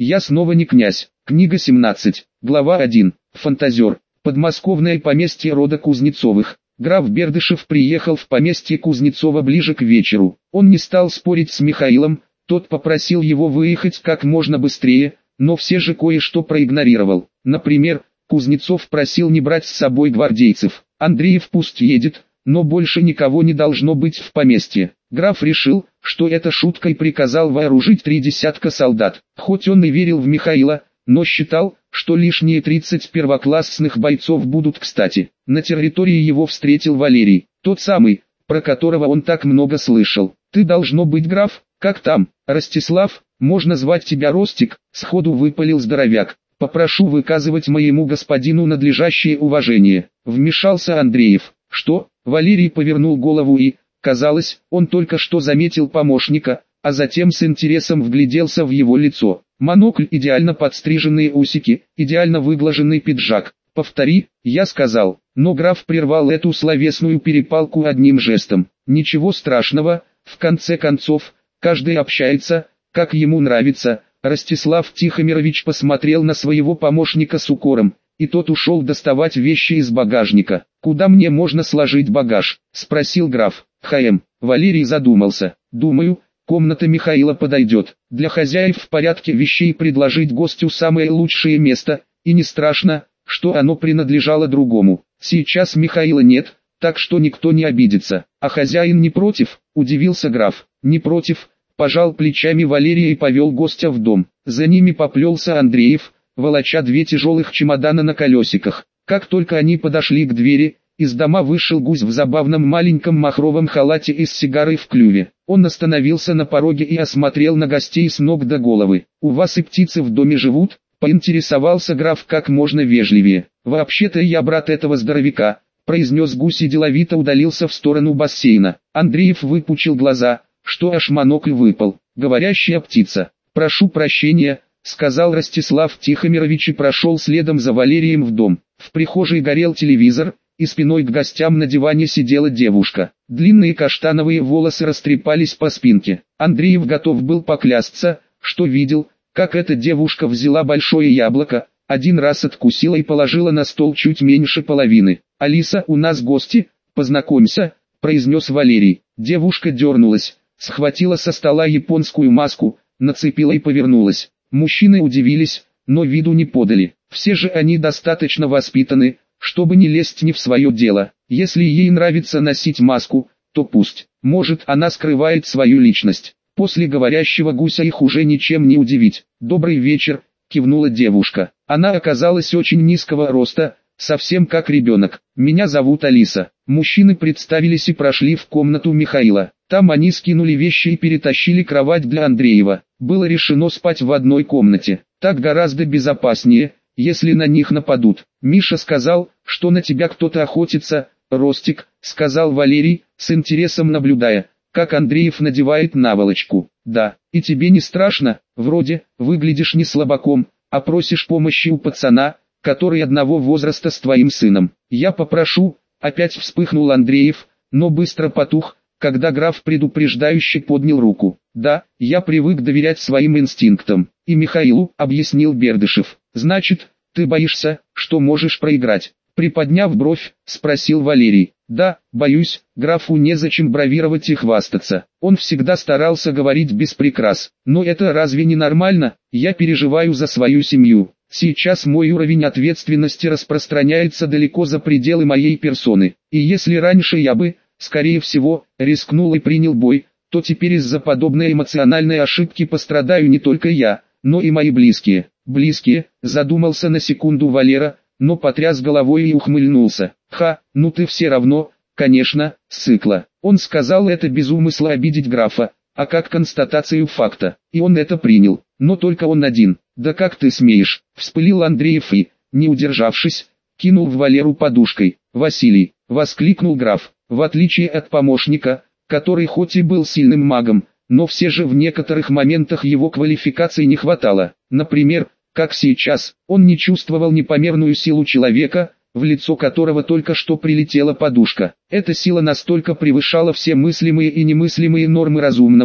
Я снова не князь. Книга 17. Глава 1. Фантазер. Подмосковное поместье рода Кузнецовых. Граф Бердышев приехал в поместье Кузнецова ближе к вечеру. Он не стал спорить с Михаилом, тот попросил его выехать как можно быстрее, но все же кое-что проигнорировал. Например, Кузнецов просил не брать с собой гвардейцев. Андреев пусть едет, но больше никого не должно быть в поместье. Граф решил, что это шутка, и приказал вооружить 3 десятка солдат. Хоть он и верил в Михаила, но считал, что лишние 30 первоклассных бойцов будут кстати. На территории его встретил Валерий, тот самый, про которого он так много слышал. «Ты должно быть граф, как там, Ростислав, можно звать тебя Ростик», сходу выпалил здоровяк. «Попрошу выказывать моему господину надлежащее уважение», вмешался Андреев. «Что?» Валерий повернул голову и, казалось, он только что заметил помощника, а затем с интересом вгляделся в его лицо. Монокль, идеально подстриженные усики, идеально выглаженный пиджак. «Повтори», я сказал, но граф прервал эту словесную перепалку одним жестом. «Ничего страшного, в конце концов, каждый общается, как ему нравится». Ростислав Тихомирович посмотрел на своего помощника с укором, и тот ушел доставать вещи из багажника. «Куда мне можно сложить багаж?» – спросил граф. Валерий задумался. «Думаю, комната Михаила подойдет. Для хозяев в порядке вещей предложить гостю самое лучшее место, и не страшно, что оно принадлежало другому. Сейчас Михаила нет, так что никто не обидится. А хозяин не против?» – удивился граф. «Не против», – пожал плечами Валерий и повел гостя в дом. За ними поплелся Андреев, волоча 2 тяжелых чемодана на колесиках. Как только они подошли к двери, из дома вышел гусь в забавном маленьком махровом халате и с сигарой в клюве. Он остановился на пороге и осмотрел на гостей с ног до головы. «У вас и птицы в доме живут?» – поинтересовался граф как можно вежливее. «Вообще-то я брат этого здоровяка», – произнес гусь и деловито удалился в сторону бассейна. Андреев выпучил глаза, что аж монокль выпал. «Говорящая птица. Прошу прощения», — сказал Ростислав Тихомирович и прошел следом за Валерием в дом. В прихожей горел телевизор, и спиной к гостям на диване сидела девушка. Длинные каштановые волосы растрепались по спинке. Андреев готов был поклясться, что видел, как эта девушка взяла большое яблоко, один раз откусила и положила на стол чуть меньше половины. «Алиса, у нас гости, познакомься», — произнес Валерий. Девушка дернулась, схватила со стола японскую маску, нацепила и повернулась. Мужчины удивились, но виду не подали. Все же они достаточно воспитаны, чтобы не лезть не в свое дело. Если ей нравится носить маску, то пусть. Может, она скрывает свою личность. После говорящего гуся их уже ничем не удивить. «Добрый вечер», кивнула девушка. Она оказалась очень низкого роста, совсем как ребенок. «Меня зовут Алиса». Мужчины представились и прошли в комнату Михаила. Там они скинули вещи и перетащили кровать для Андреева. Было решено спать в одной комнате. Так гораздо безопаснее, если на них нападут. «Миша сказал, что на тебя кто-то охотится, Ростик», — сказал Валерий, с интересом наблюдая, как Андреев надевает наволочку. «Да, и тебе не страшно? Вроде, выглядишь не слабаком, а просишь помощи у пацана, который одного возраста с твоим сыном. Я попрошу», — опять вспыхнул Андреев, но быстро потух, когда граф предупреждающе поднял руку. «Да, я привык доверять своим инстинктам. И Михаилу», — объяснил Бердышев. «Значит, ты боишься, что можешь проиграть?» Приподняв бровь, спросил Валерий. «Да, боюсь, графу незачем бравировать и хвастаться. Он всегда старался говорить без прикрас. Но это разве не нормально? Я переживаю за свою семью. Сейчас мой уровень ответственности распространяется далеко за пределы моей персоны. И если раньше я бы, скорее всего, рискнул и принял бой, то теперь из-за подобной эмоциональной ошибки пострадаю не только я, но и мои близкие». «Близкие», задумался на секунду Валера, но потряс головой и ухмыльнулся. Ну ты все равно, конечно, ссыкла». Он сказал это без умысла обидеть графа, а как констатацию факта, и он это принял, но только он один. «Да как ты смеешь», вспылил Андреев и, не удержавшись, кинул в Валеру подушкой. «Василий», воскликнул граф, в отличие от помощника, который хоть и был сильным магом, но все же в некоторых моментах его квалификации не хватало. Например, как сейчас, он не чувствовал непомерную силу человека, в лицо которого только что прилетела подушка. Эта сила настолько превышала все мыслимые и немыслимые нормы разумного,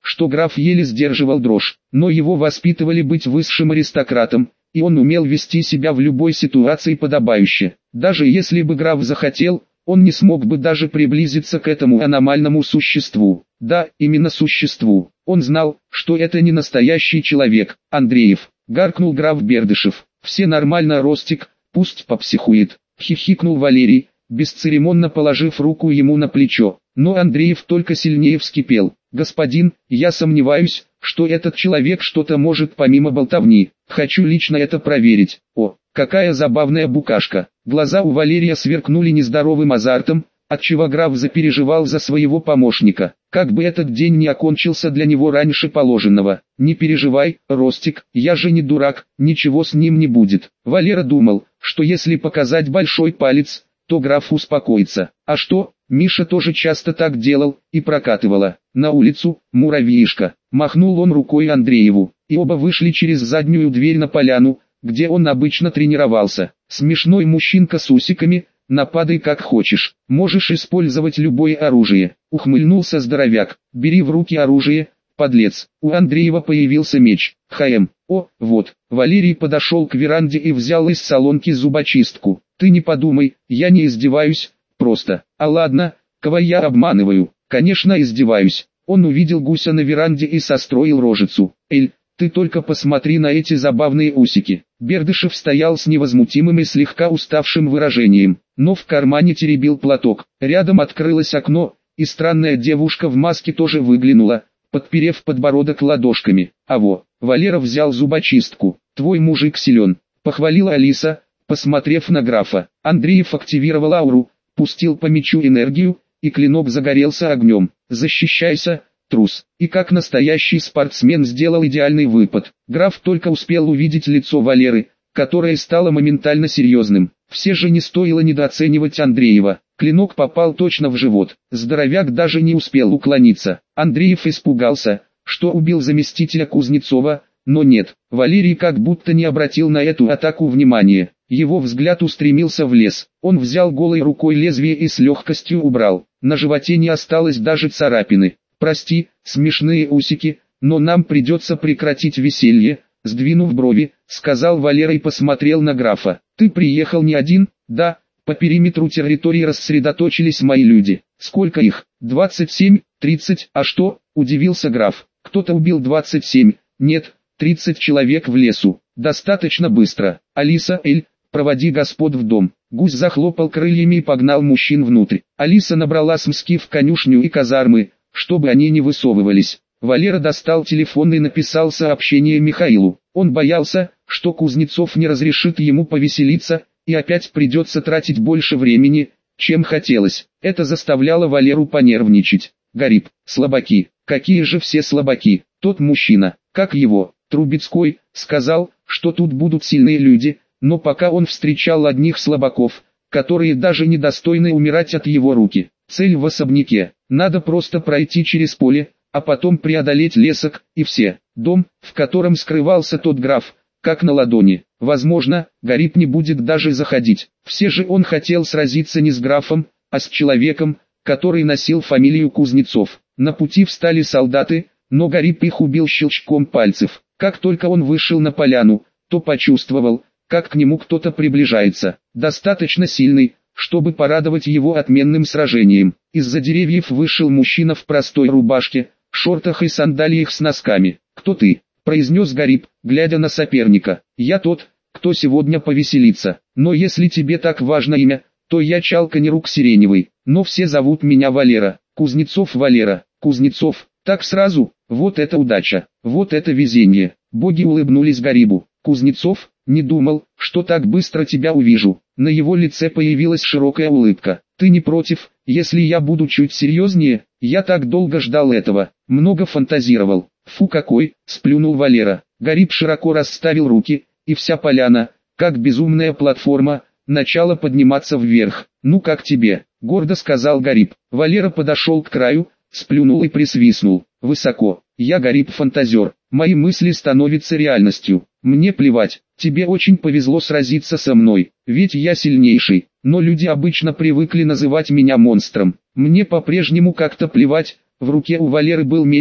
что граф еле сдерживал дрожь, но его воспитывали быть высшим аристократом, и он умел вести себя в любой ситуации подобающе. Даже если бы граф захотел, он не смог бы даже приблизиться к этому аномальному существу. Да, именно существу. Он знал, что это не настоящий человек. Андреев, гаркнул граф Бердышев. Все нормально, Ростик, пусть попсихует. Хихикнул Валерий, бесцеремонно положив руку ему на плечо. Но Андреев только сильнее вскипел. «Господин, я сомневаюсь, что этот человек что-то может помимо болтовни. Хочу лично это проверить». О, какая забавная букашка. Глаза у Валерия сверкнули нездоровым азартом, отчего граф запереживал за своего помощника. Как бы этот день не окончился для него раньше положенного. «Не переживай, Ростик, я же не дурак, ничего с ним не будет». Валера думал, что если показать большой палец, то граф успокоится. А что, Миша тоже часто так делал, и прокатывало. На улицу, муравьишка, махнул он рукой Андрееву, и оба вышли через заднюю дверь на поляну, где он обычно тренировался. Смешной мужчинка с усиками, нападай как хочешь, можешь использовать любое оружие. Ухмыльнулся здоровяк, бери в руки оружие, подлец. У Андреева появился меч. О, вот. Валерий подошел к веранде и взял из солонки зубочистку. Ты не подумай, я не издеваюсь, просто. А ладно, кого я обманываю? Конечно издеваюсь. Он увидел гуся на веранде и состроил рожицу. Эль, ты только посмотри на эти забавные усики. Бердышев стоял с невозмутимым и слегка уставшим выражением, но в кармане теребил платок. Рядом открылось окно, и странная девушка в маске тоже выглянула, подперев подбородок ладошками. Валера взял зубочистку. Твой мужик силен, похвалила Алиса, посмотрев на графа. Андреев активировал ауру, пустил по мечу энергию, и клинок загорелся огнем. Защищайся, трус. И как настоящий спортсмен сделал идеальный выпад. Граф только успел увидеть лицо Валеры, которое стало моментально серьезным. Все же не стоило недооценивать Андреева. Клинок попал точно в живот. Здоровяк даже не успел уклониться. Андреев испугался, что убил заместителя Кузнецова, но нет. Валерий как будто не обратил на эту атаку внимания. Его взгляд устремился в лес. Он взял голой рукой лезвие и с легкостью убрал. На животе не осталось даже царапины. «Прости, смешные усики, но нам придется прекратить веселье», сдвинув брови, сказал Валера и посмотрел на графа. «Ты приехал не один?» «Да, по периметру территории рассредоточились мои люди». «Сколько их?» 27, 30. «А что?» – удивился граф. «Кто-то убил 27, нет, 30 человек в лесу. Достаточно быстро. Алиса, Эль, проводи господ в дом». Гусь захлопал крыльями и погнал мужчин внутрь. Алиса набрала смски в конюшню и казармы, чтобы они не высовывались. Валера достал телефон и написал сообщение Михаилу. Он боялся, что Кузнецов не разрешит ему повеселиться, и опять придется тратить больше времени, чем хотелось. Это заставляло Валеру понервничать. Гариб, слабаки, какие же все слабаки. Тот мужчина, как его, Трубецкой, сказал, что тут будут сильные люди, но пока он встречал одних слабаков, которые даже не достойны умирать от его руки. Цель в особняке. Надо просто пройти через поле, а потом преодолеть лесок, и все. Дом, в котором скрывался тот граф, как на ладони. Возможно, Гариб не будет даже заходить. Все же он хотел сразиться не с графом, а с человеком, который носил фамилию Кузнецов. На пути встали солдаты, но Гариб их убил щелчком пальцев. Как только он вышел на поляну, то почувствовал, как к нему кто-то приближается. Достаточно сильный, чтобы порадовать его отменным сражением. Из-за деревьев вышел мужчина в простой рубашке, шортах и сандалиях с носками. «Кто ты?» – произнес Гариб, глядя на соперника. «Я тот, кто сегодня повеселится. Но если тебе так важно имя, то я Чалканерук Сиреневый, но все зовут меня Валера. Кузнецов Валера. Кузнецов, так сразу, вот это удача, вот это везение». Боги улыбнулись Гарибу. «Кузнецов, не думал, что так быстро тебя увижу». На его лице появилась широкая улыбка. «Ты не против, если я буду чуть серьезнее? Я так долго ждал этого, много фантазировал». «Фу какой!» – сплюнул Валера. Гариб широко расставил руки, и вся поляна, как безумная платформа, начала подниматься вверх. «Ну как тебе?» – гордо сказал Гариб. Валера подошел к краю, сплюнул и присвистнул. «Высоко. Я Гариб-фантазер. Мои мысли становятся реальностью. Мне плевать, тебе очень повезло сразиться со мной, ведь я сильнейший, но люди обычно привыкли называть меня монстром. Мне по-прежнему как-то плевать». В руке у Валеры был меч,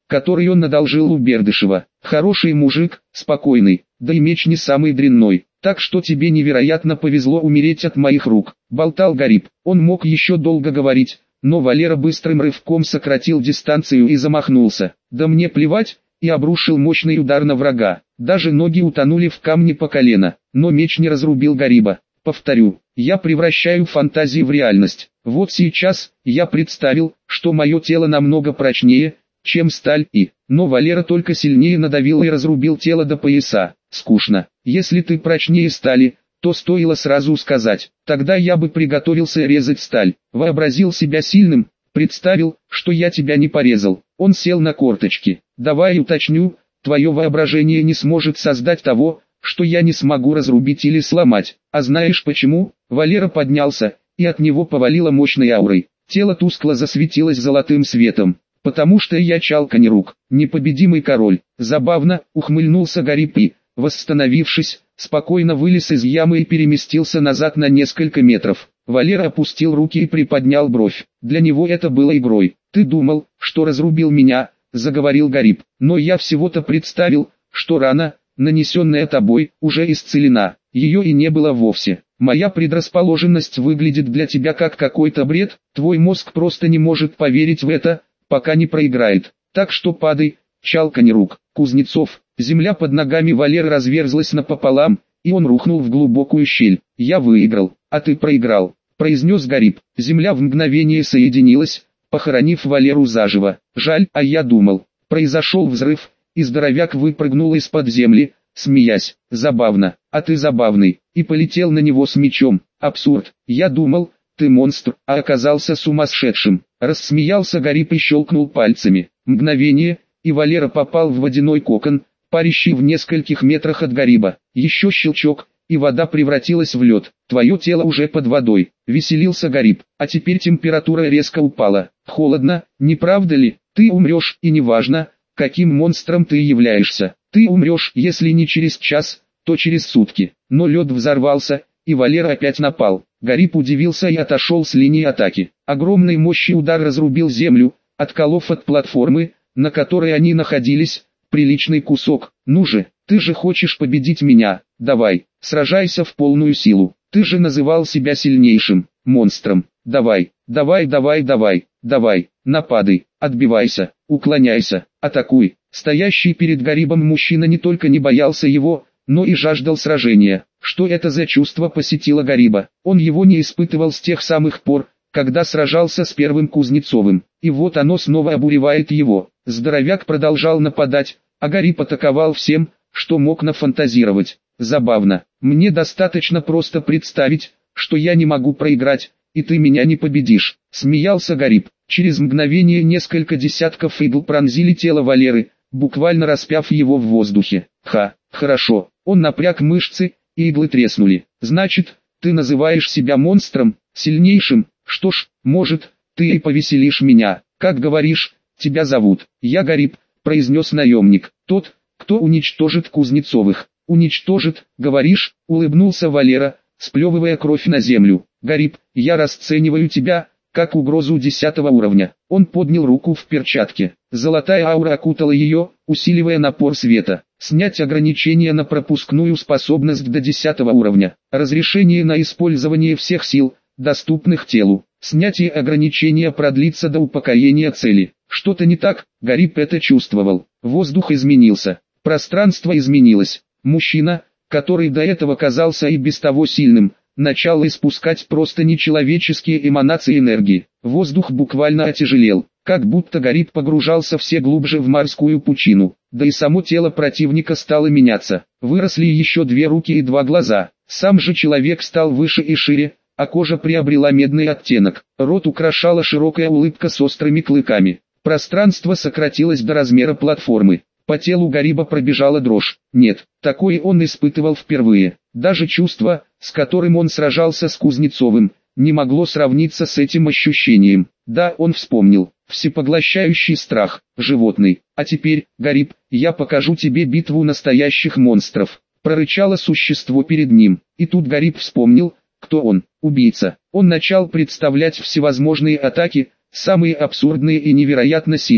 который он одолжил у Бердышева. Хороший мужик, спокойный, да и меч не самый дрянной. Так что тебе невероятно повезло умереть от моих рук», — болтал Гариб. Он мог еще долго говорить, но Валера быстрым рывком сократил дистанцию и замахнулся. «Да мне плевать», и обрушил мощный удар на врага. Даже ноги утонули в камне по колено, но меч не разрубил Гариба. Повторю, я превращаю фантазии в реальность. Вот сейчас, я представил, что мое тело намного прочнее, чем сталь Но Валера только сильнее надавил и разрубил тело до пояса. Скучно. Если ты прочнее стали, то стоило сразу сказать. Тогда я бы приготовился резать сталь. Вообразил себя сильным, представил, что я тебя не порезал. Он сел на корточки. Давай уточню, твое воображение не сможет создать того, что я не смогу разрубить или сломать. А знаешь почему? Валера поднялся, и от него повалило мощной аурой. Тело тускло засветилось золотым светом. «Потому что я Чалканерук, непобедимый король». Забавно, ухмыльнулся Гариб и, восстановившись, спокойно вылез из ямы и переместился назад на несколько метров. Валера опустил руки и приподнял бровь. Для него это было игрой. «Ты думал, что разрубил меня», — заговорил Гариб. «Но я всего-то представил, что рана, нанесенная тобой, уже исцелена. Ее и не было вовсе. Моя предрасположенность выглядит для тебя как какой-то бред, твой мозг просто не может поверить в это, пока не проиграет. Так что падай, Чалканерук». Кузнецов. Земля под ногами Валеры разверзлась напополам, и он рухнул в глубокую щель. «Я выиграл, а ты проиграл», — произнес Гариб. Земля в мгновение соединилась, похоронив Валеру заживо. «Жаль, а я думал». Произошел взрыв, и здоровяк выпрыгнул из-под земли, смеясь. «Забавно, а ты забавный», и полетел на него с мечом. «Абсурд, я думал, ты монстр, а оказался сумасшедшим». Рассмеялся Гариб и щелкнул пальцами. Мгновение, и Валера попал в водяной кокон, парящий в нескольких метрах от Гариба. Еще щелчок, и вода превратилась в лед. «Твое тело уже под водой», — веселился Гариб. «А теперь температура резко упала. Холодно, не правда ли? Ты умрешь, и неважно, каким монстром ты являешься. Ты умрешь, если не через час, то через сутки». Но лед взорвался, и Валера опять напал. Гариб удивился и отошел с линии атаки. Огромной мощи удар разрубил землю, отколов от платформы, на которой они находились, приличный кусок. «Ну же, ты же хочешь победить меня, давай, сражайся в полную силу. Ты же называл себя сильнейшим монстром. Давай, давай, давай, давай, давай, нападай, отбивайся, уклоняйся, атакуй». Стоящий перед Гарибом мужчина не только не боялся его, но и жаждал сражения. Что это за чувство посетило Гариба? Он его не испытывал с тех самых пор, когда сражался с первым Кузнецовым. И вот оно снова обуревает его. Здоровяк продолжал нападать, а Гариб атаковал всем, что мог нафантазировать. Забавно. Мне достаточно просто представить, что я не могу проиграть, и ты меня не победишь. Смеялся Гариб. Через мгновение несколько десятков игл пронзили тело Валеры, буквально распяв его в воздухе. Хорошо. Он напряг мышцы, и иглы треснули. «Значит, ты называешь себя монстром, сильнейшим? Что ж, может, ты и повеселишь меня. Как говоришь, тебя зовут?» «Я Гариб», — произнес наемник. «Тот, кто уничтожит Кузнецовых». «Уничтожит, говоришь?» — улыбнулся Валера, сплевывая кровь на землю. «Гариб, я расцениваю тебя как угрозу 10 уровня». Он поднял руку в перчатке. Золотая аура окутала ее, усиливая напор света. Снять ограничение на пропускную способность до 10 уровня. Разрешение на использование всех сил, доступных телу. Снятие ограничения продлится до упокоения цели. Что-то не так, Гариб это чувствовал. Воздух изменился. Пространство изменилось. Мужчина, который до этого казался и без того сильным, начал испускать просто нечеловеческие эманации энергии. Воздух буквально отяжелел, как будто Гариб погружался все глубже в морскую пучину. Да и само тело противника стало меняться. Выросли еще 2 руки и 2 глаза. Сам же человек стал выше и шире, а кожа приобрела медный оттенок. Рот украшала широкая улыбка с острыми клыками. Пространство сократилось до размера платформы. По телу Гариба пробежала дрожь. Нет, такое он испытывал впервые. Даже чувство, с которым он сражался с Кузнецовым, не могло сравниться с этим ощущением. Да, он вспомнил. Всепоглощающий страх, животный. «А теперь, Гариб, я покажу тебе битву настоящих монстров», — прорычало существо перед ним. И тут Гариб вспомнил, кто он. Убийца. Он начал представлять всевозможные атаки, самые абсурдные и невероятно сильные.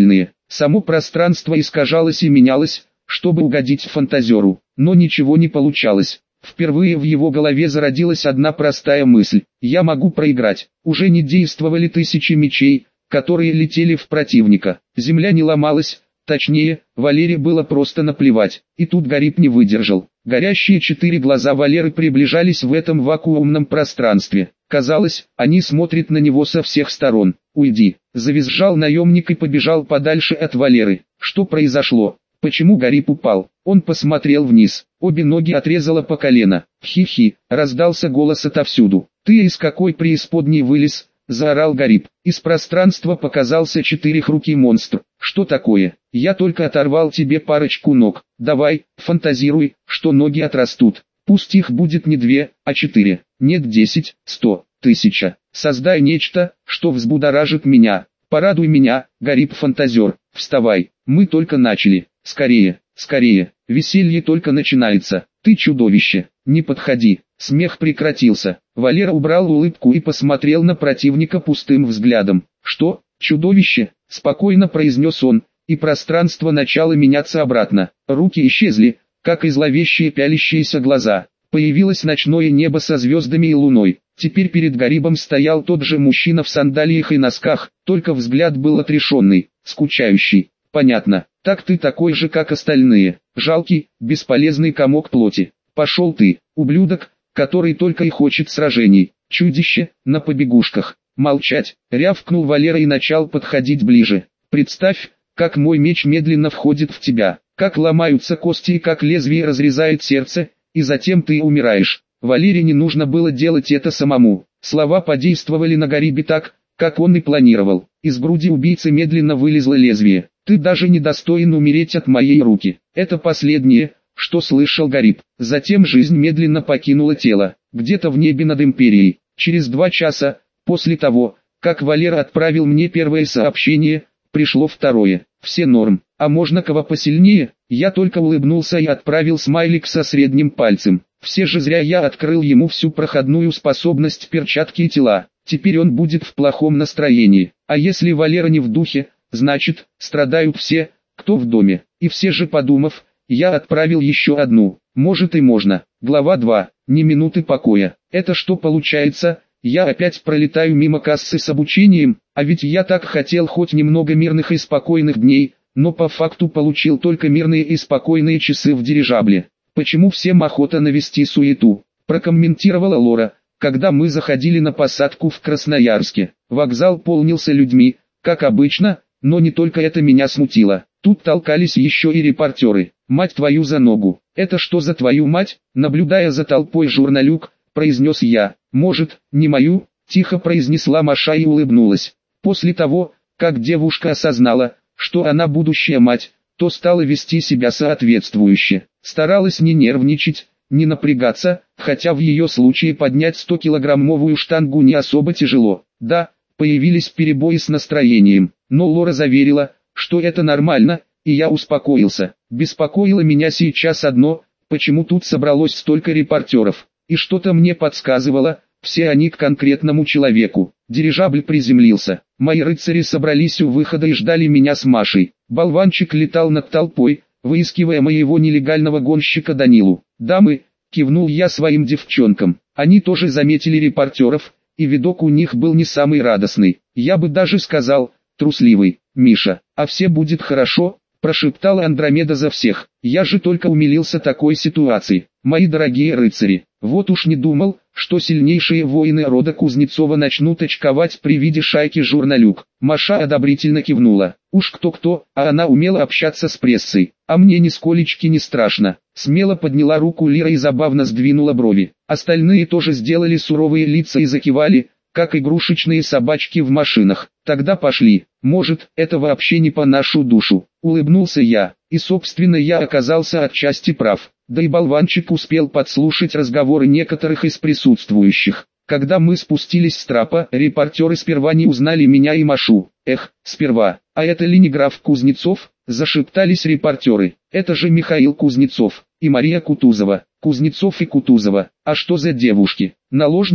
Само пространство искажалось и менялось, чтобы угодить фантазеру, но ничего не получалось. Впервые в его голове зародилась одна простая мысль: я могу проиграть. Уже не действовали тысячи мечей, которые летели в противника. Земля не ломалась, точнее, Валере было просто наплевать. И тут Гариб не выдержал. Горящие 4 глаза Валеры приближались в этом вакуумном пространстве. Казалось, они смотрят на него со всех сторон. «Уйди!» — завизжал наемник и побежал подальше от Валеры. Что произошло? Почему Гариб упал? Он посмотрел вниз. Обе ноги отрезало по колено. «Хи-хи!» — раздался голос отовсюду. «Ты из какой преисподней вылез?» — заорал Гариб. Из пространства показался четырехрукий монстр. «Что такое? Я только оторвал тебе парочку ног. Давай, фантазируй, что ноги отрастут. Пусть их будет не 2, а 4. Нет 10, 100, 1000. Создай нечто, что взбудоражит меня. Порадуй меня, Гариб-фантазер. Вставай, мы только начали. Скорее, скорее, веселье только начинается. Ты чудовище, не подходи». Смех прекратился. Валера убрал улыбку и посмотрел на противника пустым взглядом. «Что, чудовище?» — спокойно произнес он, и пространство начало меняться обратно. Руки исчезли, как и зловещие пялящиеся глаза. Появилось ночное небо со звездами и луной. Теперь перед Гарибом стоял тот же мужчина в сандалиях и носках, только взгляд был отрешенный, скучающий. «Понятно, так ты такой же, как остальные. Жалкий, бесполезный комок плоти. Пошел ты, ублюдок, который только и хочет сражений. Чудище, на побегушках». «Молчать!» — рявкнул Валера и начал подходить ближе. «Представь, как мой меч медленно входит в тебя, как ломаются кости и как лезвие разрезает сердце, и затем ты умираешь». Валере не нужно было делать это самому. Слова подействовали на Гарибе так, как он и планировал. Из груди убийцы медленно вылезло лезвие. «Ты даже не достоин умереть от моей руки». Это последнее, что слышал Гариб. Затем жизнь медленно покинула тело, где-то в небе над Империей. Через 2 часа, после того, как Валера отправил мне первое сообщение, пришло второе. «Все норм, а можно кого посильнее?» Я только улыбнулся и отправил смайлик со средним пальцем. Все же зря я открыл ему всю проходную способность перчатки и тела. Теперь он будет в плохом настроении. А если Валера не в духе, значит, страдают все, кто в доме. И все же, подумав, я отправил еще одну. Может и можно. Глава 2. Ни минуты покоя. Это что получается? Я опять пролетаю мимо кассы с обучением, а ведь я так хотел хоть немного мирных и спокойных дней, но по факту получил только мирные и спокойные часы в дирижабле. «Почему всем охота навести суету?» – прокомментировала Лора, когда мы заходили на посадку в Красноярске. Вокзал полнился людьми, как обычно, но не только это меня смутило. Тут толкались еще и репортеры. «Мать твою за ногу! Это что за твою мать?» – наблюдая за толпой журналюк, произнес я. «Может, не мою?» – тихо произнесла Маша и улыбнулась. После того, как девушка осознала, что она будущая мать, то стала вести себя соответствующе. Старалась не нервничать, не напрягаться, хотя в ее случае поднять 100-килограммовую штангу не особо тяжело. Да, появились перебои с настроением, но Лора заверила, что это нормально, и я успокоился. Беспокоило меня сейчас одно: почему тут собралось столько репортеров, и что-то мне подсказывало, все они к конкретному человеку. Дирижабль приземлился, мои рыцари собрались у выхода и ждали меня с Машей. Болванчик летал над толпой, выискивая моего нелегального гонщика Данилу. «Дамы», — кивнул я своим девчонкам, они тоже заметили репортеров, и видок у них был не самый радостный. Я бы даже сказал, трусливый. «Миша, а все будет хорошо?» — прошептала Андромеда за всех. Я же только умилился такой ситуации. «Мои дорогие рыцари, вот уж не думал, что сильнейшие воины рода Кузнецова начнут очковать при виде шайки журналюк». Маша одобрительно кивнула. Уж кто-кто, а она умела общаться с прессой. А мне нисколечки не страшно. Смело подняла руку Лира и забавно сдвинула брови. Остальные тоже сделали суровые лица и закивали, как игрушечные собачки в машинах. «Тогда пошли. Может, это вообще не по нашу душу», — улыбнулся я. И собственно я оказался отчасти прав. Да и болванчик успел подслушать разговоры некоторых из присутствующих. Когда мы спустились с трапа, репортеры сперва не узнали меня и Машу. «Эх, сперва, а это ли не граф Кузнецов?» – зашептались репортеры. «Это же Михаил Кузнецов и Мария Кутузова». Кузнецов и Кутузова. А что за девушки? Наложницы?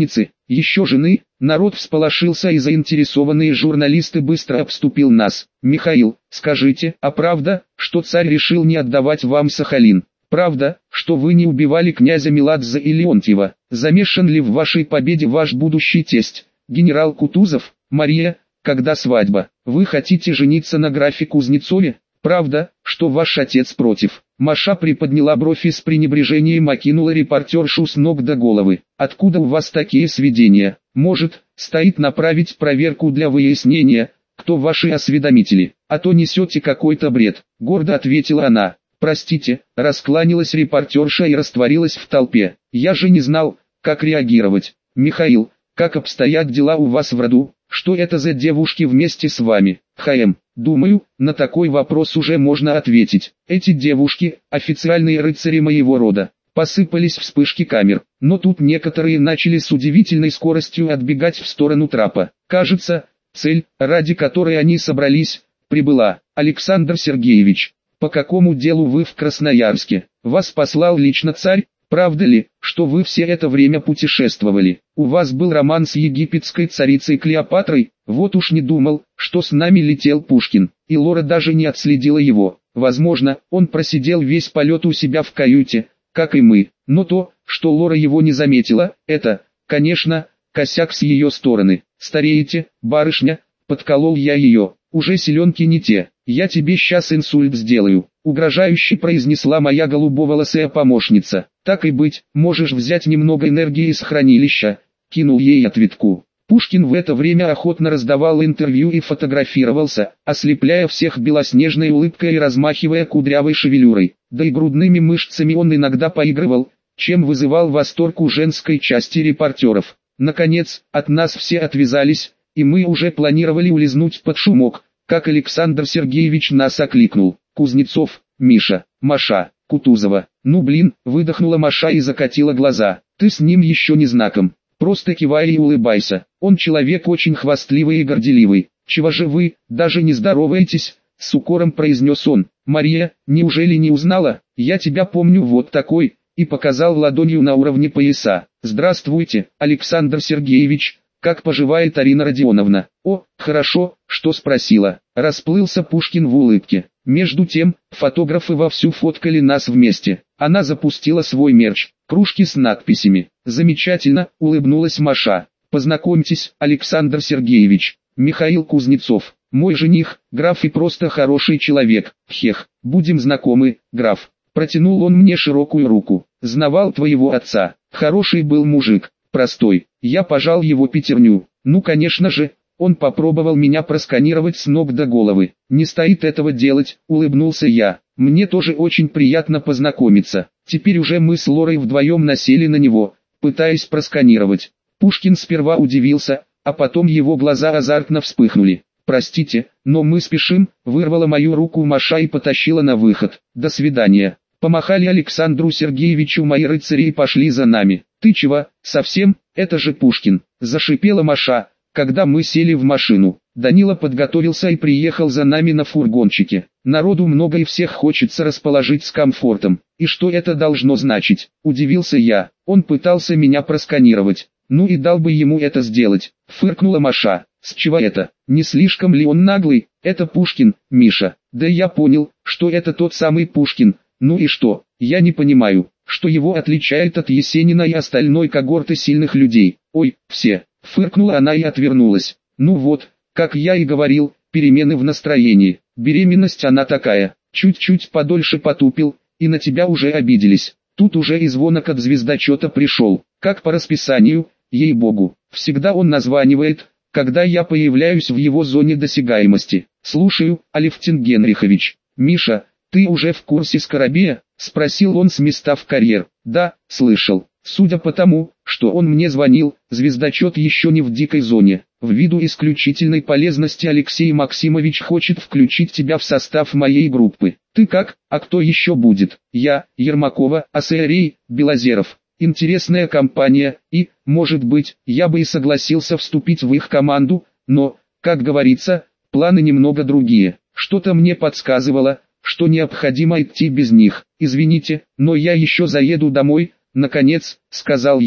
Еще жены, народ всполошился и заинтересованные журналисты быстро обступил нас. Михаил, скажите, а правда, что царь решил не отдавать вам Сахалин? Правда, что вы не убивали князя Меладзе и Леонтьева? Замешан ли в вашей победе ваш будущий тесть, генерал Кутузов? Мария, когда свадьба? Вы хотите жениться на графе Кузнецове? Правда, что ваш отец против? Маша приподняла бровь и с пренебрежением окинула репортершу с ног до головы. Откуда у вас такие сведения? Может, стоит направить проверку для выяснения, кто ваши осведомители, а то несете какой-то бред, гордо ответила она. Простите, раскланялась репортерша и растворилась в толпе. Я же не знал, как реагировать. Михаил, как обстоят дела у вас в роду? Что это за девушки вместе с вами? Думаю, на такой вопрос уже можно ответить. Эти девушки – официальные рыцари моего рода. Посыпались вспышки камер, но тут некоторые начали с удивительной скоростью отбегать в сторону трапа. Кажется, цель, ради которой они собрались, прибыла. Александр Сергеевич, по какому делу вы в Красноярске? Вас послал лично царь? Правда ли, что вы все это время путешествовали? У вас был роман с египетской царицей Клеопатрой? Вот уж не думал, что с нами летел Пушкин, и Лора даже не отследила его. Возможно, он просидел весь полет у себя в каюте, как и мы. Но то, что Лора его не заметила, это, конечно, косяк с ее стороны. Стареете, барышня, подколол я ее. Уже селенки не те. Я тебе сейчас инсульт сделаю, угрожающе произнесла моя голубоволосая помощница. Так и быть, можешь взять немного энергии из хранилища, кинул ей ответку. Пушкин в это время охотно раздавал интервью и фотографировался, ослепляя всех белоснежной улыбкой и размахивая кудрявой шевелюрой. Да и грудными мышцами он иногда поигрывал, чем вызывал восторг у женской части репортеров. Наконец, от нас все отвязались, и мы уже планировали улизнуть под шумок, как Александр Сергеевич нас окликнул. Кузнецов, Миша, Маша, Кутузова. Ну блин, выдохнула Маша и закатила глаза. Ты с ним еще не знаком. Просто кивай и улыбайся. Он человек очень хвастливый и горделивый. Чего же вы, даже не здороваетесь? С укором произнес он. Мария, неужели не узнала? Я тебя помню вот такой, и показал ладонью на уровне пояса. Здравствуйте, Александр Сергеевич. Как поживает Арина Родионовна? О, хорошо, что спросила. Расплылся Пушкин в улыбке. Между тем, фотографы вовсю фоткали нас вместе. Она запустила свой мерч, кружки с надписями. Замечательно, улыбнулась Маша. Познакомьтесь, Александр Сергеевич, Михаил Кузнецов. Мой жених, граф и просто хороший человек. Хех, будем знакомы, граф. Протянул он мне широкую руку. Знавал твоего отца. Хороший был мужик. Простой. Я пожал его пятерню. Ну конечно же, он попробовал меня просканировать с ног до головы. Не стоит этого делать, улыбнулся я. Мне тоже очень приятно познакомиться. Теперь уже мы с Лорой вдвоем насели на него, пытаясь просканировать. Пушкин сперва удивился, а потом его глаза азартно вспыхнули. Простите, но мы спешим, вырвала мою руку Маша и потащила на выход. До свидания. Помахали Александру Сергеевичу мои рыцари и пошли за нами. Ты чего, совсем, это же Пушкин, зашипела Маша, когда мы сели в машину. Данила подготовился и приехал за нами на фургончике. Народу много и всех хочется расположить с комфортом. И что это должно значить? Удивился я. Он пытался меня просканировать. Ну и дал бы ему это сделать. Фыркнула Маша. С чего это? Не слишком ли он наглый? Это Пушкин, Миша. Да я понял, что это тот самый Пушкин. Ну и что? Я не понимаю, что его отличает от Есенина и остальной когорты сильных людей. Ой, все. Фыркнула она и отвернулась. Ну вот, как я и говорил, перемены в настроении. Беременность она такая. Чуть-чуть подольше потупил, и на тебя уже обиделись. Тут уже и звонок от звездочета пришел. Как по расписанию, ей-богу. Всегда он названивает, когда я появляюсь в его зоне досягаемости. Слушаю, Алевтин Генрихович. Миша, ты уже в курсе Скоробея? Спросил он с места в карьер. Да, слышал. Судя по тому, что он мне звонил, звездочет еще не в дикой зоне. Ввиду исключительной полезности Алексей Максимович хочет включить тебя в состав моей группы. Ты как, а кто еще будет? Я, Ермакова, Асаэрей, Белозеров. Интересная компания, и, может быть, я бы и согласился вступить в их команду, но, как говорится, планы немного другие. Что-то мне подсказывало, что необходимо идти без них. Извините, но я еще заеду домой. Наконец, сказал я.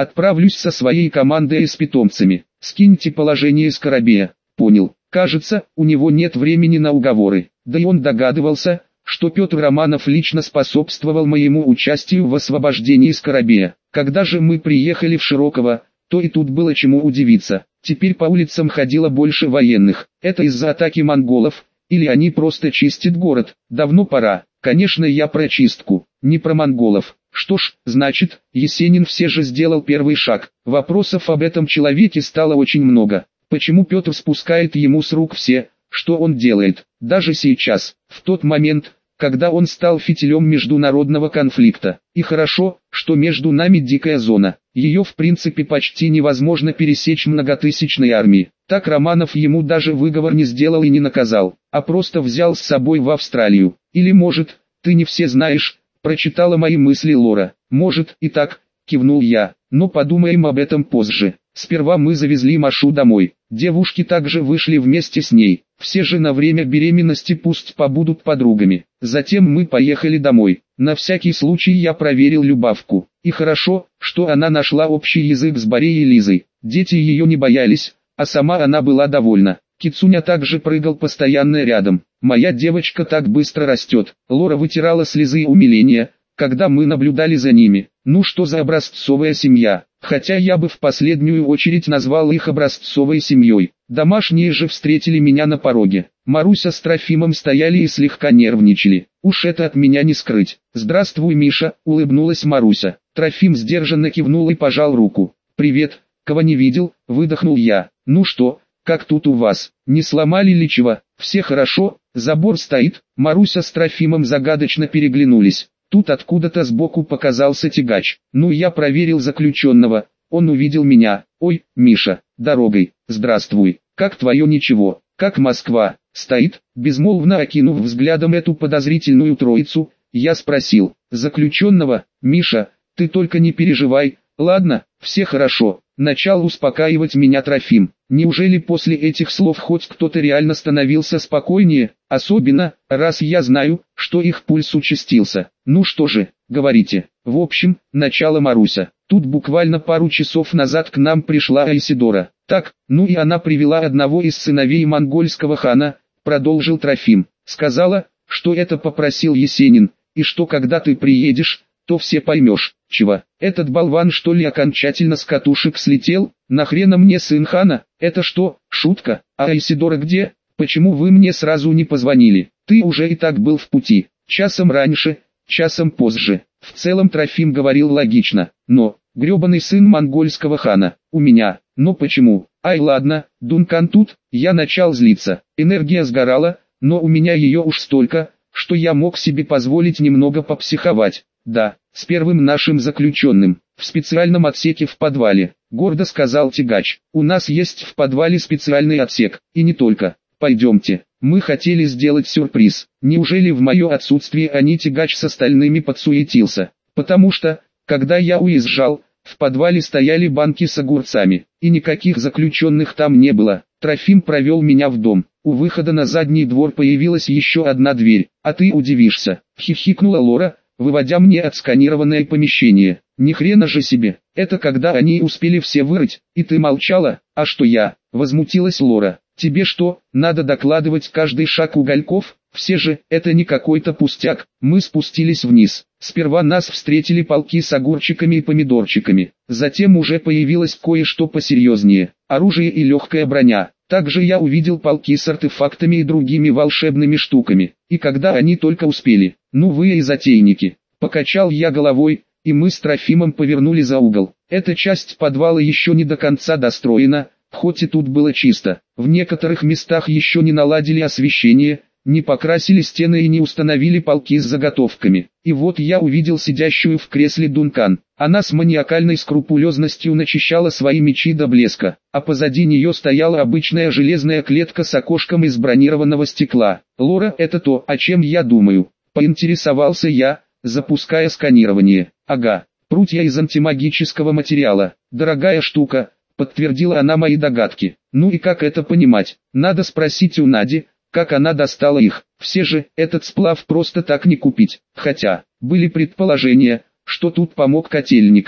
Отправлюсь со своей командой и с питомцами. Скиньте положение Скоробея. Понял. Кажется, у него нет времени на уговоры. Да и он догадывался, что Петр Романов лично способствовал моему участию в освобождении Скоробея. Когда же мы приехали в Широково, то и тут было чему удивиться. Теперь по улицам ходило больше военных. Это из-за атаки монголов, или они просто чистят город? Давно пора. Конечно, я про чистку, не про монголов. Что ж, значит, Есенин все же сделал первый шаг. Вопросов об этом человеке стало очень много. Почему Петр спускает ему с рук все, что он делает? Даже сейчас, в тот момент, когда он стал фитилем международного конфликта. И хорошо, что между нами дикая зона. Ее в принципе почти невозможно пересечь многотысячной армией. Так Романов ему даже выговор не сделал и не наказал, а просто взял с собой в Австралию. Или может, ты не все знаешь, прочитала мои мысли Лора. Может и так, кивнул я, но подумаем об этом позже. Сперва мы завезли Машу домой. Девушки также вышли вместе с ней. Все же на время беременности пусть побудут подругами. Затем мы поехали домой. На всякий случай я проверил Любавку. И хорошо, что она нашла общий язык с Борей и Лизой. Дети ее не боялись, а сама она была довольна. Кицуня также прыгал постоянно рядом. Моя девочка так быстро растет. Лора вытирала слезы умиления, когда мы наблюдали за ними. Ну что за образцовая семья? Хотя я бы в последнюю очередь назвал их образцовой семьей. Домашние же встретили меня на пороге. Маруся с Трофимом стояли и слегка нервничали. Уж это от меня не скрыть. «Здравствуй, Миша», — улыбнулась Маруся. Трофим сдержанно кивнул и пожал руку. «Привет, кого не видел», — выдохнул я. «Ну что, как тут у вас? Не сломали ли чего? Все хорошо, забор стоит». Маруся с Трофимом загадочно переглянулись. Тут откуда-то сбоку показался тягач. Ну я проверил заключенного, он увидел меня. «Ой, Миша, дорогой, здравствуй, как твое ничего, как Москва?» Стоит, безмолвно окинув взглядом эту подозрительную троицу, я спросил, заключенного: «Миша, ты только не переживай, ладно, все хорошо». Начал успокаивать меня Трофим. Неужели после этих слов хоть кто-то реально становился спокойнее, особенно, раз я знаю, что их пульс участился? Ну что же, говорите. В общем, начало Маруся. Тут буквально пару часов назад к нам пришла Айсидора. Так, ну и она привела одного из сыновей монгольского хана, продолжил Трофим. Сказала, что это попросил Есенин, и что когда ты приедешь, то все поймешь. Чего? Этот болван что ли окончательно с катушек слетел? Нахрена мне сын хана? Это что, шутка? А Айсидора где? Почему вы мне сразу не позвонили? Ты уже и так был в пути. Часом раньше, часом позже. В целом Трофим говорил логично. Но, гребаный сын монгольского хана, у меня. Но почему? Ай ладно, Дункан тут. Я начал злиться. Энергия сгорала, но у меня ее уж столько, что я мог себе позволить немного попсиховать. Да, с первым нашим заключенным, в специальном отсеке в подвале, гордо сказал тягач. У нас есть в подвале специальный отсек, и не только. Пойдемте, мы хотели сделать сюрприз. Неужели в мое отсутствие тягач с остальными подсуетился? Потому что, когда я уезжал, в подвале стояли банки с огурцами, и никаких заключенных там не было. Трофим провел меня в дом. У выхода на задний двор появилась еще одна дверь. А ты удивишься, хихикнула Лора, выводя мне отсканированное помещение. Ни хрена же себе, это когда они успели все вырыть, и ты молчала? А что я? Возмутилась Лора. Тебе что, надо докладывать каждый шаг угольков? Все же, это не какой-то пустяк. Мы спустились вниз. Сперва нас встретили полки с огурчиками и помидорчиками. Затем уже появилось кое-что посерьезнее. Оружие и легкая броня. Также я увидел полки с артефактами и другими волшебными штуками. И когда они только успели. Ну вы и затейники. Покачал я головой, и мы с Трофимом повернули за угол. Эта часть подвала еще не до конца достроена, хоть и тут было чисто. В некоторых местах еще не наладили освещение, не покрасили стены и не установили полки с заготовками. И вот я увидел сидящую в кресле Дункан. Она с маниакальной скрупулезностью начищала свои мечи до блеска, а позади нее стояла обычная железная клетка с окошком из бронированного стекла. «Лора, это то, о чем я думаю», — поинтересовался я, запуская сканирование. «Ага, прутья из антимагического материала. Дорогая штука», — подтвердила она мои догадки. «Ну и как это понимать? Надо спросить у Нади, как она достала их. Все же, этот сплав просто так не купить. Хотя, были предположения, что тут помог Котельников.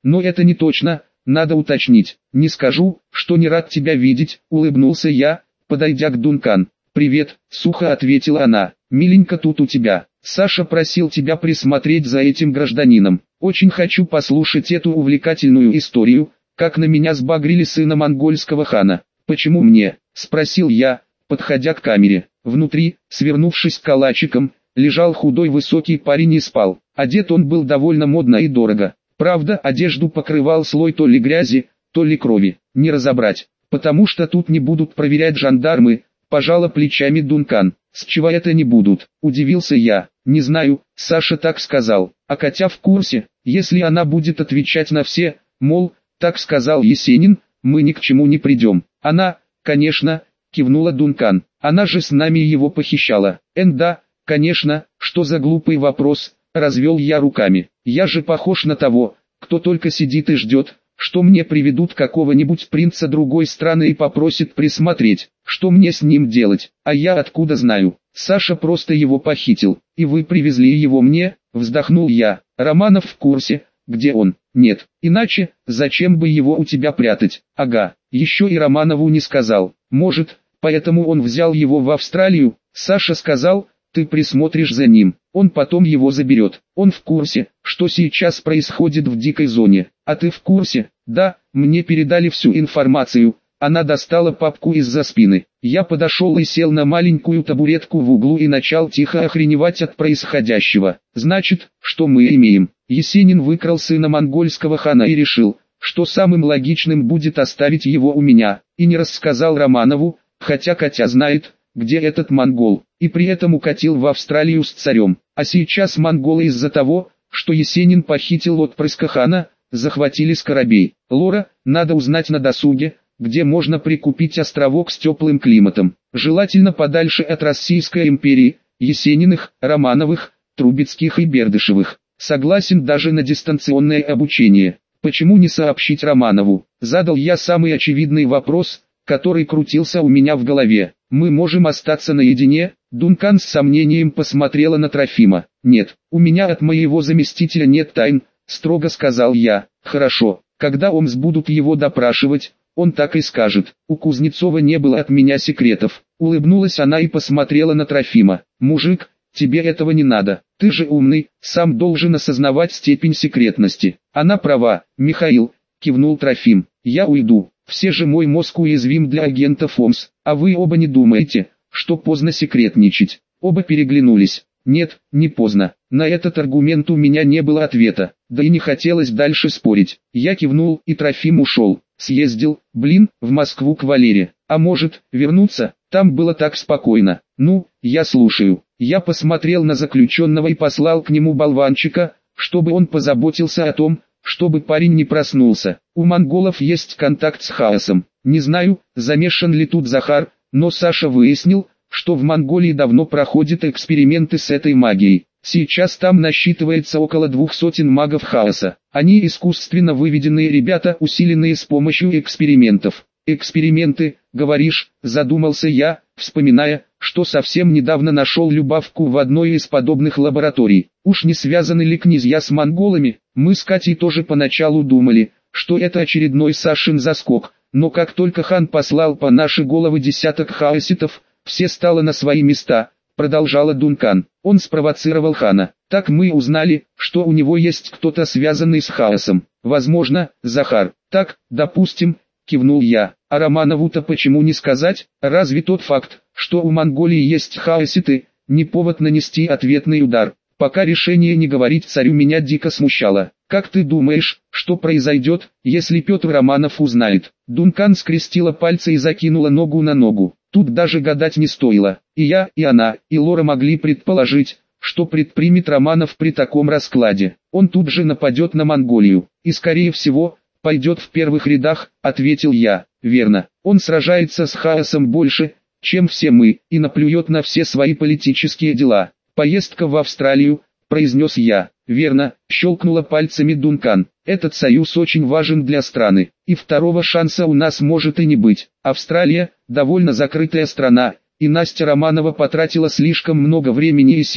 но это не точно, надо уточнить. Не скажу, что не рад тебя видеть, улыбнулся я, подойдя к Дункан. «Привет», — сухо ответила она, — «миленько тут у тебя. Саша просил тебя присмотреть за этим гражданином. Очень хочу послушать эту увлекательную историю, как на меня сбагрили сына монгольского хана». «Почему мне?» — спросил я, подходя к камере. Внутри, свернувшись калачиком, лежал худой высокий парень и спал. Одет он был довольно модно и дорого. Правда, одежду покрывал слой то ли грязи, то ли крови. Не разобрать, потому что тут не будут проверять жандармы, пожала плечами Дункан. «С чего это не будут?» – удивился я. «Не знаю, Саша так сказал, а Катя в курсе, если она будет отвечать на все, мол, так сказал Есенин, мы ни к чему не придем». «Она, конечно», – кивнула Дункан, – «она же с нами его похищала». «Да, конечно, что за глупый вопрос», – развел я руками. «Я же похож на того, кто только сидит и ждет, что мне приведут какого-нибудь принца другой страны и попросят присмотреть, что мне с ним делать, а я откуда знаю? Саша просто его похитил, и вы привезли его мне», — вздохнул я. «Романов в курсе, где он?» «Нет, иначе, зачем бы его у тебя прятать?» «Ага, еще и Романову не сказал. Может, поэтому он взял его в Австралию?» Саша сказал: «Ты присмотришь за ним, он потом его заберет». Он в курсе, что сейчас происходит в дикой зоне. «А ты в курсе?» «Да, мне передали всю информацию». Она достала папку из-за спины. Я подошел и сел на маленькую табуретку в углу и начал тихо охреневать от происходящего. «Значит, что мы имеем?» Есенин выкрал сына монгольского хана и решил, что самым логичным будет оставить его у меня, и не рассказал Романову, хотя Катя знает, где этот монгол, и при этом укатил в Австралию с царем. А сейчас монголы из-за того, что Есенин похитил отпрыска хана, захватили Скоробей. «Лора, надо узнать на досуге, где можно прикупить островок с теплым климатом, желательно подальше от Российской империи, Есениных, Романовых, Трубецких и Бердышевых. Согласен даже на дистанционное обучение. Почему не сообщить Романову?» Задал я самый очевидный вопрос, который крутился у меня в голове. «Мы можем остаться наедине?» Дункан с сомнением посмотрела на Трофима. «Нет, у меня от моего заместителя нет тайн», строго сказал я. «Хорошо, когда ОМС будут его допрашивать, он так и скажет. У Кузнецова не было от меня секретов». Улыбнулась она и посмотрела на Трофима. «Мужик, тебе этого не надо. Ты же умный, сам должен осознавать степень секретности». «Она права, Михаил», кивнул Трофим. «Я уйду. Все же мой мозг уязвим для агентов ОМС. А вы оба не думаете, что поздно секретничать?» Оба переглянулись. «Нет, не поздно». На этот аргумент у меня не было ответа, да и не хотелось дальше спорить. Я кивнул, и Трофим ушел. Съездил, в Москву к Валере. А может, вернуться? Там было так спокойно. «Ну, я слушаю». Я посмотрел на заключенного и послал к нему болванчика, чтобы он позаботился о том, чтобы парень не проснулся. У монголов есть контакт с хаосом. Не знаю, замешан ли тут Захар, но Саша выяснил, что в Монголии давно проходят эксперименты с этой магией. Сейчас там насчитывается около 200 магов хаоса. Они искусственно выведенные ребята, усиленные с помощью экспериментов. «Эксперименты, говоришь?» – задумался я, вспоминая, что совсем недавно нашел Любавку в одной из подобных лабораторий. Уж не связаны ли князья с монголами? Мы с Катей тоже поначалу думали, что это очередной Сашин заскок, но как только хан послал по наши головы десяток хаоситов, все стало на свои места, продолжала Дункан. Он спровоцировал хана. Так мы узнали, что у него есть кто-то связанный с хаосом. Возможно, Захар. Так, допустим, кивнул я. А Романову-то почему не сказать? Разве тот факт, что у Монголии есть хаоситы, не повод нанести ответный удар? Пока решение не говорить царю меня дико смущало. «Как ты думаешь, что произойдет, если Петр Романов узнает?» Дункан скрестила пальцы и закинула ногу на ногу. Тут даже гадать не стоило. И я, и она, и Лора могли предположить, что предпримет Романов при таком раскладе. Он тут же нападет на Монголию. И скорее всего, пойдет в первых рядах, ответил я. Верно, он сражается с хаосом больше, чем все мы, и наплюет на все свои политические дела. «Поездка в Австралию», произнес я. «Верно», щелкнула пальцами Дункан. «Этот союз очень важен для страны, и второго шанса у нас может и не быть. Австралия – довольно закрытая страна, и Настя Романова потратила слишком много времени и сил,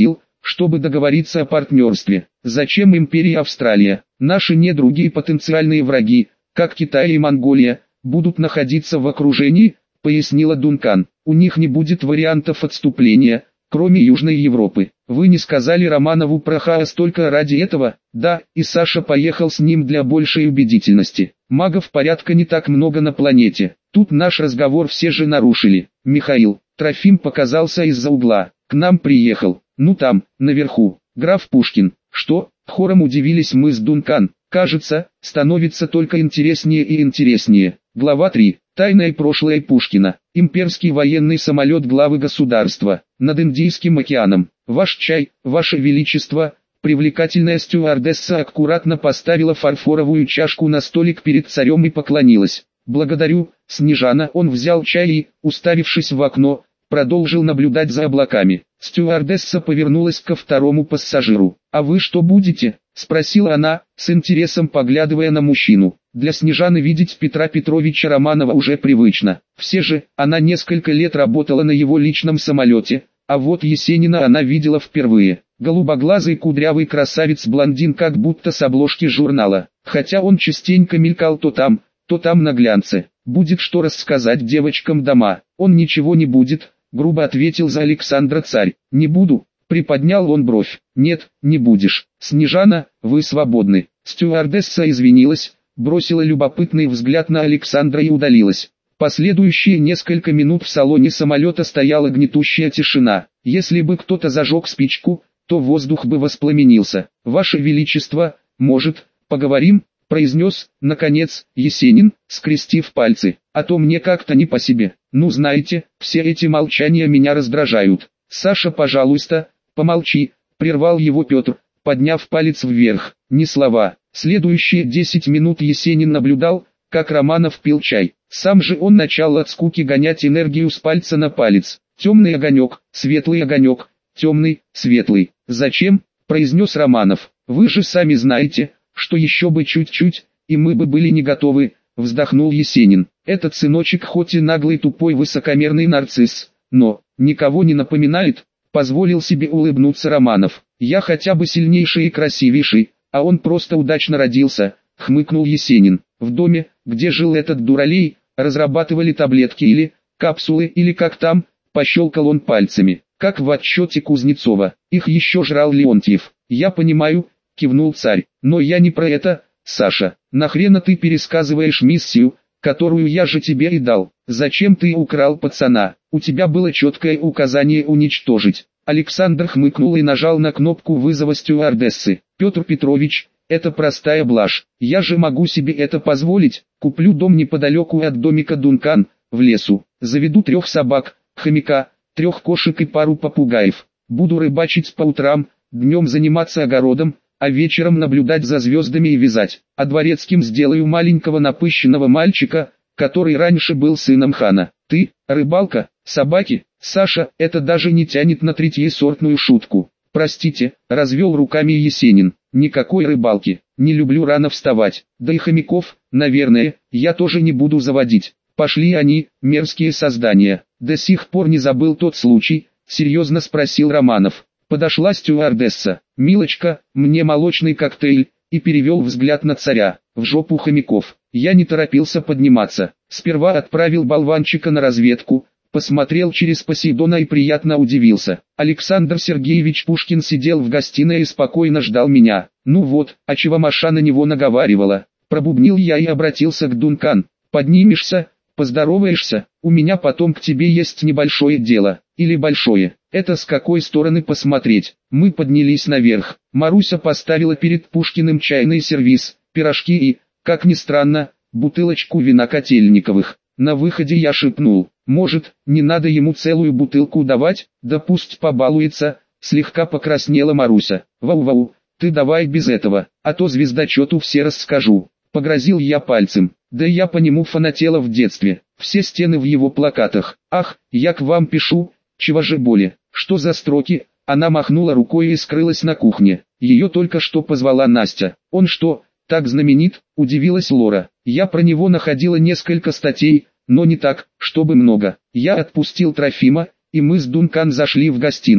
чтобы договориться о партнерстве. Зачем империи Австралия? Наши недруги и потенциальные враги, как Китай и Монголия, будут находиться в окружении, пояснила Дункан. У них не будет вариантов отступления, кроме Южной Европы. Вы не сказали Романову про Хаас только ради этого? Да, и Саша поехал с ним для большей убедительности. Магов порядка не так много на планете. Тут наш разговор все же нарушили. Михаил, Трофим показался из-за угла. К нам приехал. Ну там, наверху. Граф Пушкин. Что? Хором удивились мы с Дункан. Кажется, становится только интереснее и интереснее. Глава 3. Тайное прошлое Пушкина. Имперский военный самолет главы государства. Над Индийским океаном. Ваш чай, ваше величество. Привлекательная стюардесса аккуратно поставила фарфоровую чашку на столик перед царем и поклонилась. «Благодарю, Снежана». Он взял чай и, уставившись в окно, продолжил наблюдать за облаками. Стюардесса повернулась ко второму пассажиру. «А вы что будете?» — спросила она, с интересом поглядывая на мужчину. Для Снежаны видеть Петра Петровича Романова уже привычно. Все же, она несколько лет работала на его личном самолете, а вот Есенина она видела впервые. Голубоглазый кудрявый красавец-блондин как будто с обложки журнала. Хотя он частенько мелькал то там на глянце. «Будет что рассказать девочкам дома». «Он ничего не будет», — грубо ответил за Александра царь. «Не буду», — приподнял он бровь. «Нет, не будешь. Снежана, вы свободны». Стюардесса извинилась, бросила любопытный взгляд на Александра и удалилась. Последующие несколько минут в салоне самолета стояла гнетущая тишина. Если бы кто-то зажег спичку, то воздух бы воспламенился. «Ваше Величество, может, поговорим?» — произнес, наконец, Есенин, скрестив пальцы. «А то мне как-то не по себе. Ну знаете, все эти молчания меня раздражают». «Саша, пожалуйста, помолчи», — прервал его Петр, подняв палец вверх. Ни слова. Следующие 10 минут Есенин наблюдал, как Романов пил чай. Сам же он начал от скуки гонять энергию с пальца на палец. Темный огонек, светлый огонек, темный, светлый. «Зачем?» — произнес Романов. «Вы же сами знаете, что еще бы чуть-чуть, и мы бы были не готовы», — вздохнул Есенин. «Этот сыночек хоть и наглый тупой высокомерный нарцисс, но никого не напоминает», — позволил себе улыбнуться Романов. «Я хотя бы сильнейший и красивейший, а он просто удачно родился», — хмыкнул Есенин. «В доме, где жил этот дуралей, разрабатывали таблетки или капсулы или как там», — пощелкал он пальцами. «Как в отчете Кузнецова. Их еще жрал Леонтьев». «Я понимаю», — кивнул царь. «Но я не про это, Саша. Нахрена ты пересказываешь миссию, которую я же тебе и дал? Зачем ты украл пацана? У тебя было четкое указание уничтожить». Александр хмыкнул и нажал на кнопку вызова стюардессы. «Петр Петрович, это простая блажь. Я же могу себе это позволить. Куплю дом неподалеку от домика Дункан, в лесу. Заведу 3 собак, хомяка, 3 кошек и пару попугаев. Буду рыбачить по утрам, днем заниматься огородом, а вечером наблюдать за звездами и вязать. А дворецким сделаю маленького напыщенного мальчика, который раньше был сыном хана. Ты, рыбалка, собаки?» «Саша, это даже не тянет на третьесортную шутку». «Простите», — развел руками Есенин. «Никакой рыбалки. Не люблю рано вставать. Да и хомяков, наверное, я тоже не буду заводить. Пошли они, мерзкие создания». «До сих пор не забыл тот случай?» — серьезно спросил Романов. Подошла стюардесса. «Милочка, мне молочный коктейль», и перевел взгляд на царя. «В жопу хомяков». Я не торопился подниматься. Сперва отправил болванчика на разведку, посмотрел через Посейдона и приятно удивился. Александр Сергеевич Пушкин сидел в гостиной и спокойно ждал меня. «Ну вот, а чего Маша на него наговаривала?» Пробубнил я и обратился к Дункан. «Поднимешься, поздороваешься, у меня потом к тебе есть небольшое дело». «Или большое, это с какой стороны посмотреть?» Мы поднялись наверх. Маруся поставила перед Пушкиным чайный сервиз, пирожки и, как ни странно, бутылочку вина Котельниковых. На выходе я шепнул: «Может, не надо ему целую бутылку давать, да пусть побалуется», слегка покраснела Маруся. «Вау-вау, ты давай без этого, а то звездочету все расскажу», погрозил я пальцем. Да я по нему фанатела в детстве, все стены в его плакатах. «Ах, я к вам пишу, чего же более, что за строки?» Она махнула рукой и скрылась на кухне. Ее только что позвала Настя. «Он что, так знаменит?» – удивилась Лора. «Я про него находила несколько статей, но не так, чтобы много». Я отпустил Трофима, и мы с Дункан зашли в гостиную.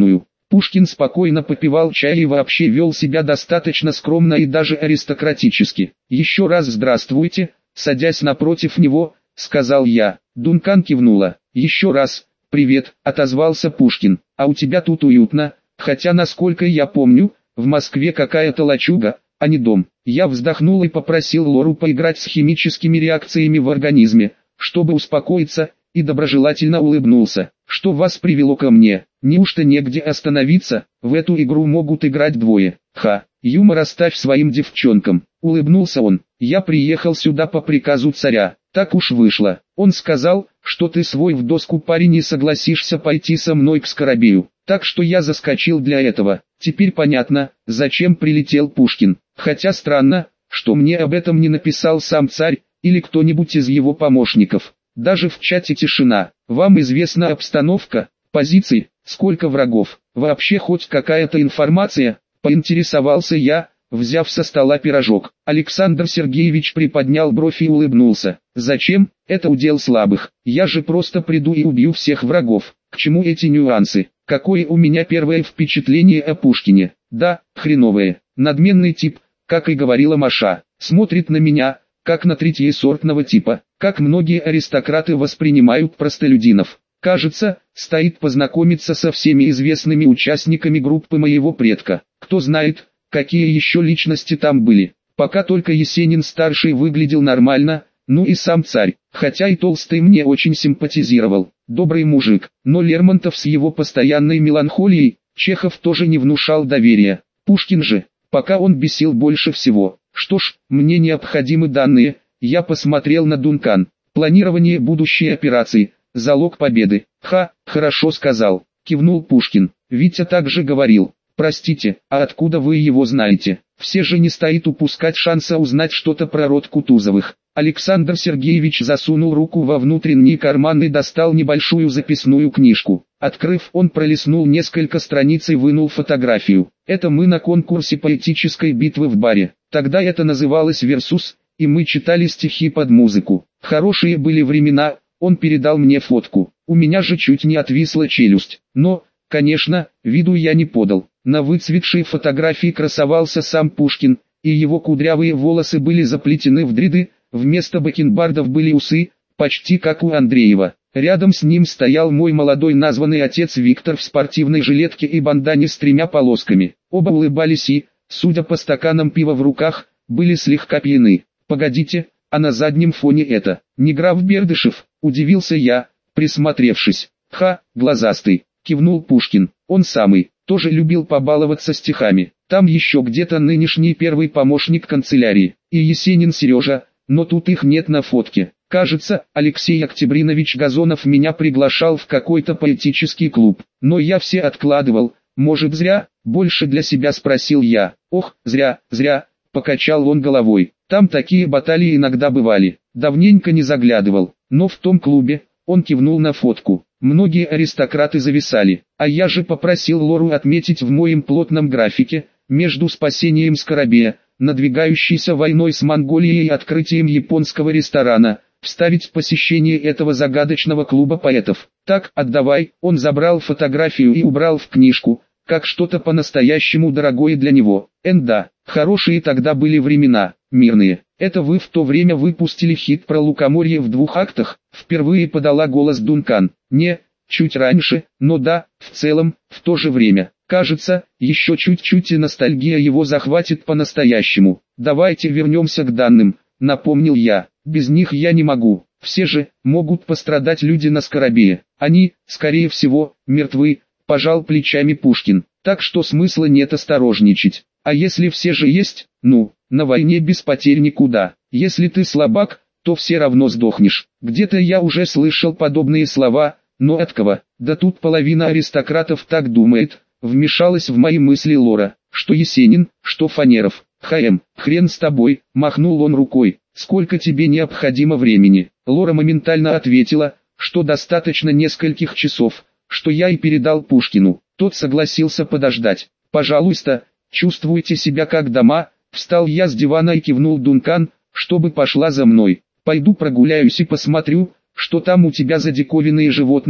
Пушкин спокойно попивал чай и вообще вел себя достаточно скромно и даже аристократически. «Еще раз здравствуйте», садясь напротив него, сказал я. Дункан кивнула. «Еще раз, привет», отозвался Пушкин. «А у тебя тут уютно, хотя, насколько я помню, в Москве какая-то лачуга, а не дом». Я вздохнул и попросил Лору поиграть с химическими реакциями в организме, чтобы успокоиться, и доброжелательно улыбнулся. «Что вас привело ко мне? Неужто негде остановиться? В эту игру могут играть двое». «Ха, юмор оставь своим девчонкам», улыбнулся он. «Я приехал сюда по приказу царя, так уж вышло. Он сказал, что ты свой в доску парень и согласишься пойти со мной к Скоробею. Так что я заскочил для этого. Теперь понятно, зачем прилетел Пушкин. Хотя странно, что мне об этом не написал сам царь, или кто-нибудь из его помощников. Даже в чате тишина. Вам известна обстановка, позиции, сколько врагов, вообще хоть какая-то информация?» Поинтересовался я, взяв со стола пирожок. Александр Сергеевич приподнял бровь и улыбнулся. «Зачем? Это удел слабых. Я же просто приду и убью всех врагов. К чему эти нюансы? Какое у меня первое впечатление о Пушкине? Да, хреновое. Надменный тип, как и говорила Маша. Смотрит на меня, как на третьесортного типа, как многие аристократы воспринимают простолюдинов. Кажется, стоит познакомиться со всеми известными участниками группы моего предка. Кто знает, какие еще личности там были. Пока только Есенин-старший выглядел нормально, ну и сам царь, хотя и Толстый мне очень симпатизировал. Добрый мужик, но Лермонтов с его постоянной меланхолией, Чехов тоже не внушал доверия. Пушкин же, пока он бесил больше всего. Что ж, мне необходимы данные. Я посмотрел на Дункан. Планирование будущей операции, залог победы. «Ха, хорошо сказал», кивнул Пушкин. «Витя также говорил». «Простите, а откуда вы его знаете? Все же не стоит упускать шанса узнать что-то про род Кутузовых». Александр Сергеевич засунул руку во внутренний карман и достал небольшую записную книжку. Открыв, он пролистнул несколько страниц и вынул фотографию. «Это мы на конкурсе поэтической битвы в баре. Тогда это называлось «Версус», и мы читали стихи под музыку. Хорошие были времена». Он передал мне фотку. У меня же чуть не отвисла челюсть. Но, конечно, виду я не подал. На выцветшей фотографии красовался сам Пушкин, и его кудрявые волосы были заплетены в дреды, вместо бакенбардов были усы, почти как у Андреева. Рядом с ним стоял мой молодой названный отец Виктор в спортивной жилетке и бандане с 3 полосками. Оба улыбались и, судя по стаканам пива в руках, были слегка пьяны. «Погодите, а на заднем фоне это, не граф Бердышев?» – удивился я, присмотревшись. «Ха, глазастый», – кивнул Пушкин, – «он самый, тоже любил побаловаться стихами. Там еще где-то нынешний первый помощник канцелярии, и Есенин Сережа, но тут их нет на фотке. Кажется, Алексей Октябринович Газонов меня приглашал в какой-то поэтический клуб, но я все откладывал, может зря?» Больше для себя спросил я. «Ох, зря, покачал он головой. Там такие баталии иногда бывали. Давненько не заглядывал, но в том клубе», он кивнул на фотку, «многие аристократы зависали, а я же попросил Лору отметить в моем плотном графике, между спасением Скоробея, надвигающейся войной с Монголией и открытием японского ресторана, вставить посещение этого загадочного клуба поэтов. Так, отдавай». Он забрал фотографию и убрал в книжку, как что-то по-настоящему дорогое для него. Да, хорошие тогда были времена, мирные. «Это вы в то время выпустили хит про лукоморье в 2 актах?» Впервые подала голос Дункан. «Не, чуть раньше, но да, в целом, в то же время. Кажется, еще чуть-чуть и ностальгия его захватит по-настоящему. Давайте вернемся к данным», напомнил я. «Без них я не могу. Все же, могут пострадать люди на Скоробее. Они, скорее всего, мертвы», пожал плечами Пушкин. «Так что смысла нет осторожничать. А если все же есть, ну, на войне без потерь никуда. Если ты слабак, то все равно сдохнешь». Где-то я уже слышал подобные слова, но от кого? Да тут половина аристократов так думает. Вмешалась в мои мысли Лора. Что Есенин, что Фанеров. Хрен с тобой, махнул он рукой. Сколько тебе необходимо времени? Лора моментально ответила, что достаточно нескольких часов, что я и передал Пушкину. Тот согласился подождать. «Пожалуйста, чувствуйте себя как дома». Встал я с дивана и кивнул Дункан, чтобы пошла за мной. «Пойду прогуляюсь и посмотрю, что там у тебя за диковинные животные»,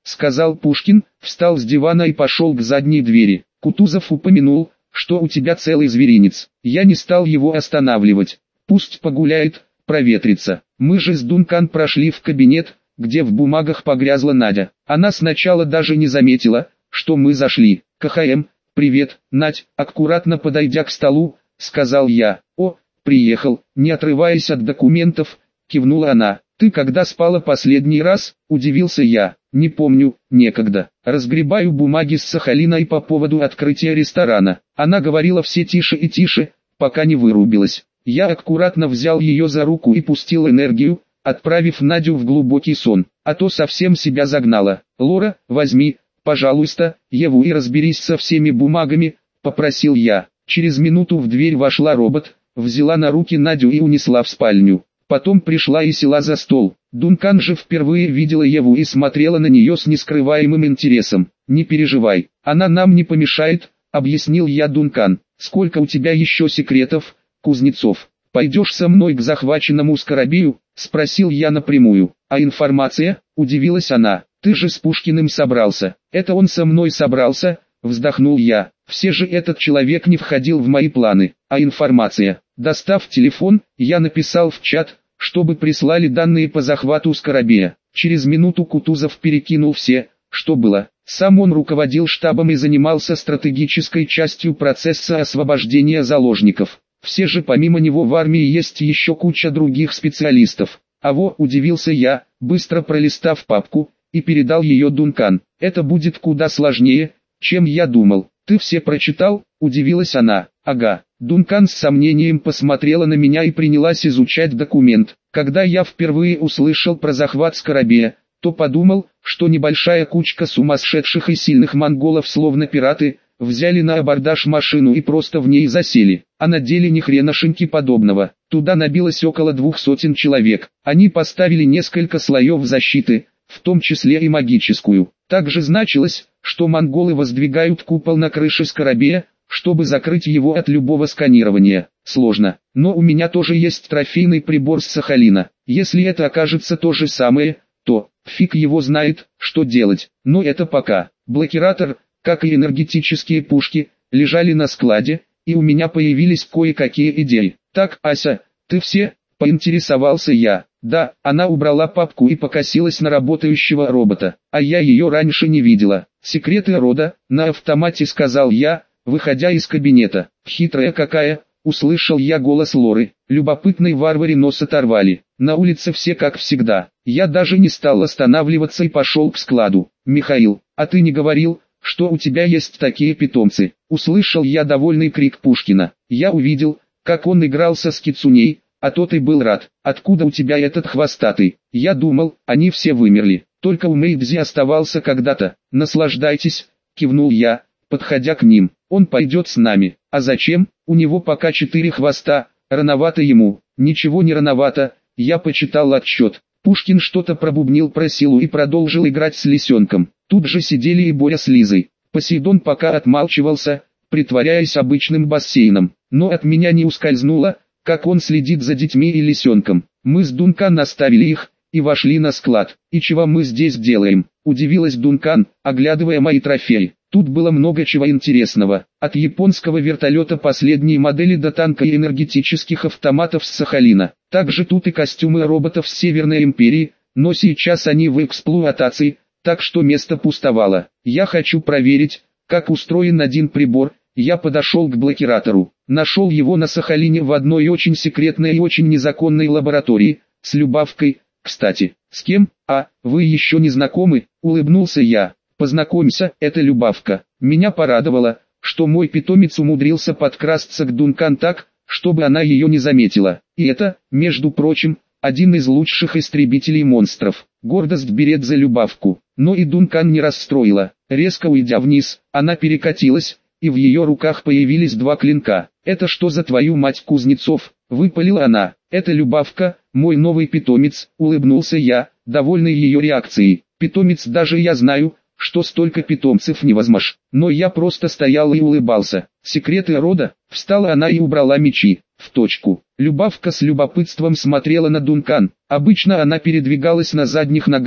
сказал Пушкин, встал с дивана и пошел к задней двери. Кутузов упомянул, что у тебя целый зверинец. Я не стал его останавливать. Пусть погуляет, проветрится. Мы же с Дункан прошли в кабинет, где в бумагах погрязла Надя. Она сначала даже не заметила, что мы зашли. КХМ, привет, Надь, аккуратно подойдя к столу, сказал я. О, приехал, не отрываясь от документов, кивнула она. Ты когда спала последний раз, удивился я. Не помню, некогда. Разгребаю бумаги с Сахалиной по поводу открытия ресторана. Она говорила все тише и тише, пока не вырубилась. Я аккуратно взял ее за руку и пустил энергию, отправив Надю в глубокий сон, а то совсем себя загнала. Лора, возьми, пожалуйста, Еву и разберись со всеми бумагами, попросил я. Через минуту в дверь вошла робот, взяла на руки Надю и унесла в спальню. Потом пришла и села за стол. Дункан же впервые видела Еву и смотрела на нее с нескрываемым интересом. «Не переживай, она нам не помешает», — объяснил я Дункан. «Сколько у тебя еще секретов, Кузнецов? Пойдешь со мной к захваченному Скоробею?» — спросил я напрямую. «А информация?» — удивилась она. «Ты же с Пушкиным собрался». «Это он со мной собрался», — вздохнул я. «Все же этот человек не входил в мои планы. А информация?» Достав телефон, я написал в чат, чтобы прислали данные по захвату Скоробея. Через минуту Кутузов перекинул все, что было. Сам он руководил штабом и занимался стратегической частью процесса освобождения заложников. Все же помимо него в армии есть еще куча других специалистов. Удивился я, быстро пролистав папку, и передал ее Дункан. Это будет куда сложнее, чем я думал. Ты все прочитал? Удивилась она. Ага. Дункан с сомнением посмотрела на меня и принялась изучать документ. Когда я впервые услышал про захват Скоробея, то подумал, что небольшая кучка сумасшедших и сильных монголов, словно пираты, взяли на абордаж машину и просто в ней засели. А на деле ни хренашеньки подобного. Туда набилось около 200 человек. Они поставили несколько слоев защиты, в том числе и магическую. Также значилось, что монголы воздвигают купол на крыше Скоробея, чтобы закрыть его от любого сканирования. Сложно, но у меня тоже есть трофейный прибор с Сахалина. Если это окажется то же самое, то фиг его знает, что делать. Но это пока. Блокиратор, как и энергетические пушки, лежали на складе, и у меня появились кое-какие идеи. Так, Ася, ты все? Поинтересовался я. Да, она убрала папку и покосилась на работающего робота. А я ее раньше не видела. Секреты рода, на автомате сказал я, выходя из кабинета. Хитрая какая, услышал я голос Лоры. Любопытной варваре нос оторвали. На улице все как всегда. Я даже не стал останавливаться и пошел к складу. Михаил, а ты не говорил, что у тебя есть такие питомцы? Услышал я довольный крик Пушкина. Я увидел, как он игрался с кицуней, а тот и был рад. Откуда у тебя этот хвостатый? Я думал, они все вымерли. Только у Мэйдзи оставался когда-то. Наслаждайтесь, кивнул я, подходя к ним. Он пойдет с нами. А зачем? У него пока 4 хвоста, рановато ему. Ничего не рановато, я почитал отчет. Пушкин что-то пробубнил про силу и продолжил играть с лисенком. Тут же сидели и Боря с Лизой. Посейдон пока отмалчивался, притворяясь обычным бассейном. Но от меня не ускользнуло, как он следит за детьми и лисенком. Мы с Дункан оставили их, и вошли на склад. «И чего мы здесь делаем?» – удивилась Дункан, оглядывая мои трофеи. Тут было много чего интересного. От японского вертолета последней модели до танка и энергетических автоматов с Сахалина. Также тут и костюмы роботов с Северной Империи, но сейчас они в эксплуатации, так что место пустовало. Я хочу проверить, как устроен один прибор. Я подошел к блокиратору. Нашел его на Сахалине в одной очень секретной и очень незаконной лаборатории, с Любавкой, кстати. С кем? Вы еще не знакомы? Улыбнулся я. Познакомься, это Любавка. Меня порадовало, что мой питомец умудрился подкрасться к Дункан так, чтобы она ее не заметила. И это, между прочим, один из лучших истребителей монстров. Гордость берет за Любавку. Но и Дункан не расстроила. Резко уйдя вниз, она перекатилась, и в ее руках появились 2 клинка. «Это что за твою мать, Кузнецов?» — выпалила она. «Это Любавка, мой новый питомец», — улыбнулся я, довольный ее реакцией. «Питомец, даже я знаю, что столько питомцев не возьмешь». Но я просто стоял и улыбался. «Секреты рода?» — встала она и убрала мечи. В точку. Любавка с любопытством смотрела на Дункан. Обычно она передвигалась на задних ногах,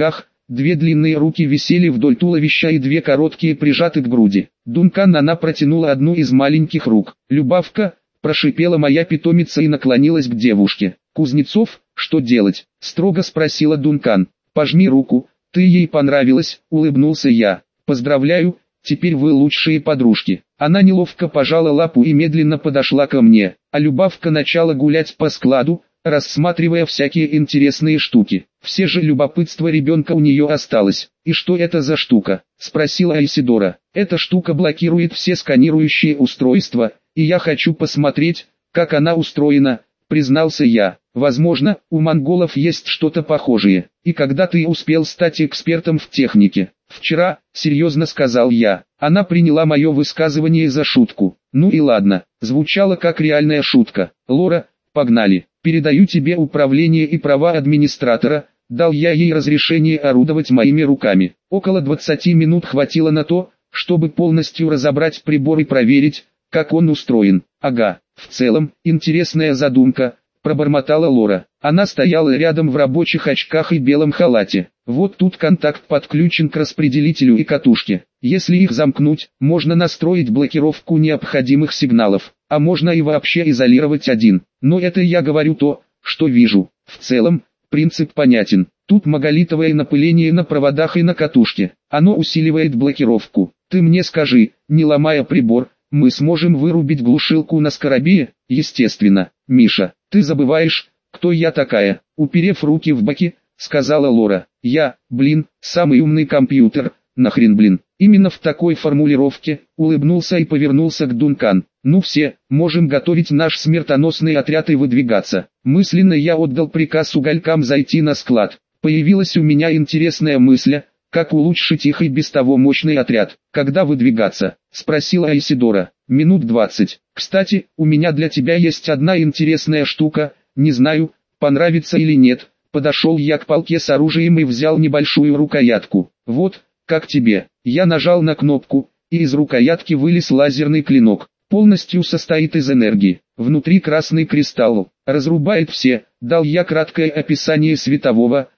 две длинные руки висели вдоль туловища и две короткие прижаты к груди. Дункан, она протянула одну из маленьких рук. «Любавка», прошипела моя питомица и наклонилась к девушке. «Кузнецов, что делать?» — строго спросила Дункан. «Пожми руку, ты ей понравилась», — улыбнулся я. «Поздравляю, теперь вы лучшие подружки». Она неловко пожала лапу и медленно подошла ко мне, а Любавка начала гулять по складу, рассматривая всякие интересные штуки. Все же любопытство ребенка у нее осталось. «И что это за штука?» — спросила Айсидора. «Эта штука блокирует все сканирующие устройства, и я хочу посмотреть, как она устроена», — признался я. «Возможно, у монголов есть что-то похожее. И когда ты успел стать экспертом в технике?» «Вчера», — серьезно сказал я. Она приняла мое высказывание за шутку. «Ну и ладно», звучало как реальная шутка. «Лора, погнали. Передаю тебе управление и права администратора», дал я ей разрешение орудовать моими руками. Около 20 минут хватило на то, чтобы полностью разобрать прибор и проверить, как он устроен. «Ага, в целом, интересная задумка», пробормотала Лора. Она стояла рядом в рабочих очках и белом халате. «Вот тут контакт подключен к распределителю и катушке. Если их замкнуть, можно настроить блокировку необходимых сигналов, а можно и вообще изолировать один. Но это я говорю то, что вижу. В целом, принцип понятен. Тут маголитовое напыление на проводах и на катушке. Оно усиливает блокировку. Ты мне скажи, не ломая прибор, мы сможем вырубить глушилку на скоробее?» «Естественно, Миша, ты забываешь, кто я такая», уперев руки в боки, сказала Лора. «Я, самый умный компьютер, нахрен блин». Именно в такой формулировке, улыбнулся и повернулся к Дункан. «Ну все, можем готовить наш смертоносный отряд и выдвигаться». Мысленно я отдал приказ уголькам зайти на склад. Появилась у меня интересная мысль, как улучшить их и без того мощный отряд. «Когда выдвигаться?» — спросила Айсидора. «Минут 20. Кстати, у меня для тебя есть одна интересная штука, не знаю, понравится или нет». Подошел я к полке с оружием и взял небольшую рукоятку. «Вот, как тебе?» Я нажал на кнопку, и из рукоятки вылез лазерный клинок. Полностью состоит из энергии. Внутри красный кристалл. Разрубает все. Дал я краткое описание светового,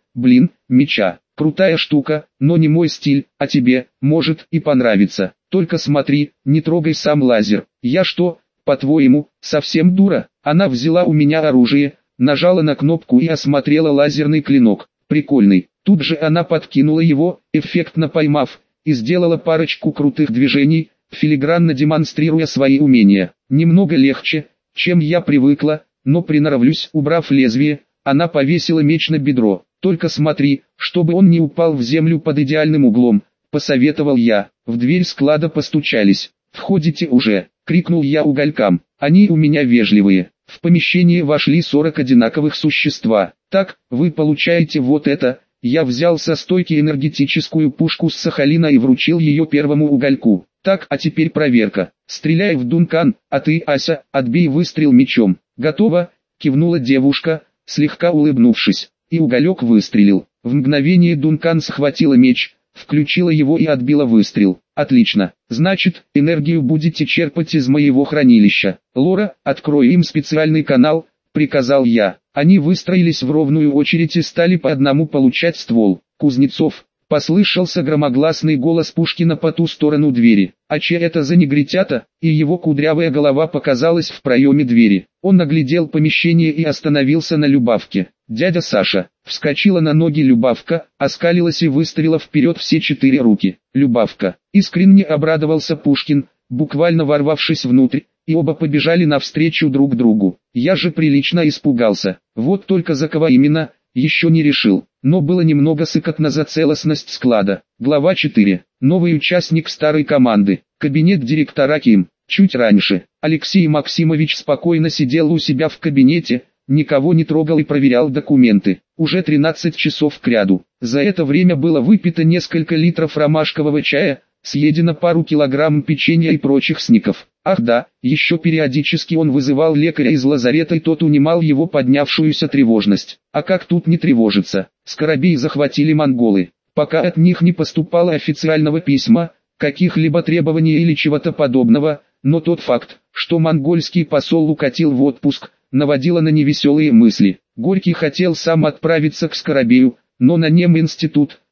меча. Крутая штука, но не мой стиль, а тебе, может, и понравится. Только смотри, не трогай сам лазер. Я что, по-твоему, совсем дура?» Она взяла у меня оружие, нажала на кнопку и осмотрела лазерный клинок. «Прикольный». Тут же она подкинула его, эффектно поймав, и сделала парочку крутых движений, филигранно демонстрируя свои умения. Немного легче, чем я привыкла, но приноровлюсь. Убрав лезвие, она повесила меч на бедро. «Только смотри, чтобы он не упал в землю под идеальным углом», посоветовал я. В дверь склада постучались. «Входите уже», крикнул я уголькам. «Они у меня вежливые». В помещение вошли 40 одинаковых существа. «Так, вы получаете вот это». Я взял со стойки энергетическую пушку с Сахалина и вручил ее первому угольку. «Так, а теперь проверка. Стреляй в Дункан, а ты, Ася, отбей выстрел мечом». «Готово», кивнула девушка, слегка улыбнувшись. И уголек выстрелил. В мгновение Дункан схватила меч, включила его и отбила выстрел. «Отлично, значит, энергию будете черпать из моего хранилища. Лора, открой им специальный канал», приказал я. Они выстроились в ровную очередь и стали по одному получать ствол. «Кузнецов», послышался громогласный голос Пушкина по ту сторону двери. «А че это за негритята?» И его кудрявая голова показалась в проеме двери. Он оглядел помещение и остановился на Любавке. «Дядя Саша». Вскочила на ноги Любавка, оскалилась и выставила вперед все 4 руки. «Любавка». Искренне обрадовался Пушкин, буквально ворвавшись внутрь, и оба побежали навстречу друг другу. Я же прилично испугался. Вот только за кого именно, еще не решил. Но было немного сыкотно за целостность склада. Глава 4. Новый участник старой команды. Кабинет директора КИМ. Чуть раньше. Алексей Максимович спокойно сидел у себя в кабинете, никого не трогал и проверял документы. Уже 13 часов кряду. За это время было выпито несколько литров ромашкового чая, съедено пару килограмм печенья и прочих сников. Ах да, еще периодически он вызывал лекаря из лазарета, и тот унимал его поднявшуюся тревожность. А как тут не тревожиться? Скоробей захватили монголы. Пока от них не поступало официального письма, каких-либо требований или чего-то подобного, но тот факт, что монгольский посол укатил в отпуск, наводило на невеселые мысли. Горький хотел сам отправиться к Скоробею, но на Неминститут,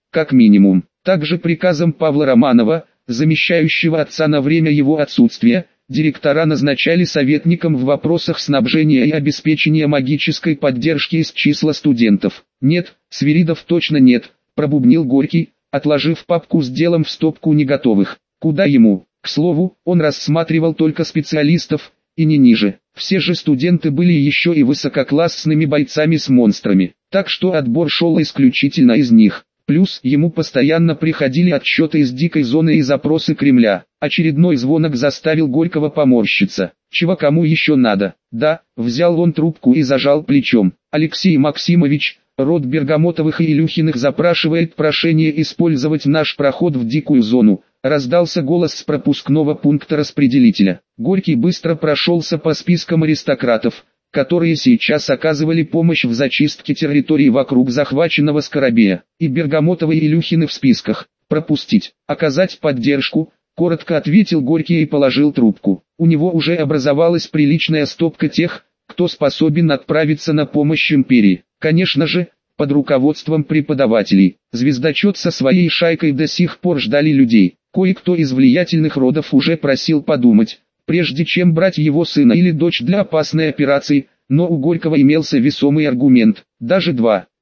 как минимум. Также приказом Павла Романова, замещающего отца на время его отсутствия, директора назначали советником в вопросах снабжения и обеспечения магической поддержки из числа студентов. «Нет, Свиридов точно нет», – пробубнил Горький, отложив папку с делом в стопку неготовых. Куда ему? К слову, он рассматривал только специалистов, и не ниже. Все же студенты были еще и высококлассными бойцами с монстрами, так что отбор шел исключительно из них. Плюс ему постоянно приходили отчеты из дикой зоны и запросы Кремля. Очередной звонок заставил Горького поморщиться. Чего кому еще надо? Да, взял он трубку и зажал плечом. Алексей Максимович, род Бергамотовых и Илюхиных запрашивает прошение использовать наш проход в дикую зону. Раздался голос с пропускного пункта распределителя. Горький быстро прошелся по спискам аристократов, которые сейчас оказывали помощь в зачистке территории вокруг захваченного Скоробея. И Бергамотовы и Илюхины в списках. Пропустить, оказать поддержку, коротко ответил Горький и положил трубку. У него уже образовалась приличная стопка тех, кто способен отправиться на помощь империи. Конечно же, под руководством преподавателей. Звездочет со своей шайкой до сих пор ждали людей. Кое-кто из влиятельных родов уже просил подумать, прежде чем брать его сына или дочь для опасной операции, но у Горького имелся весомый аргумент, даже два.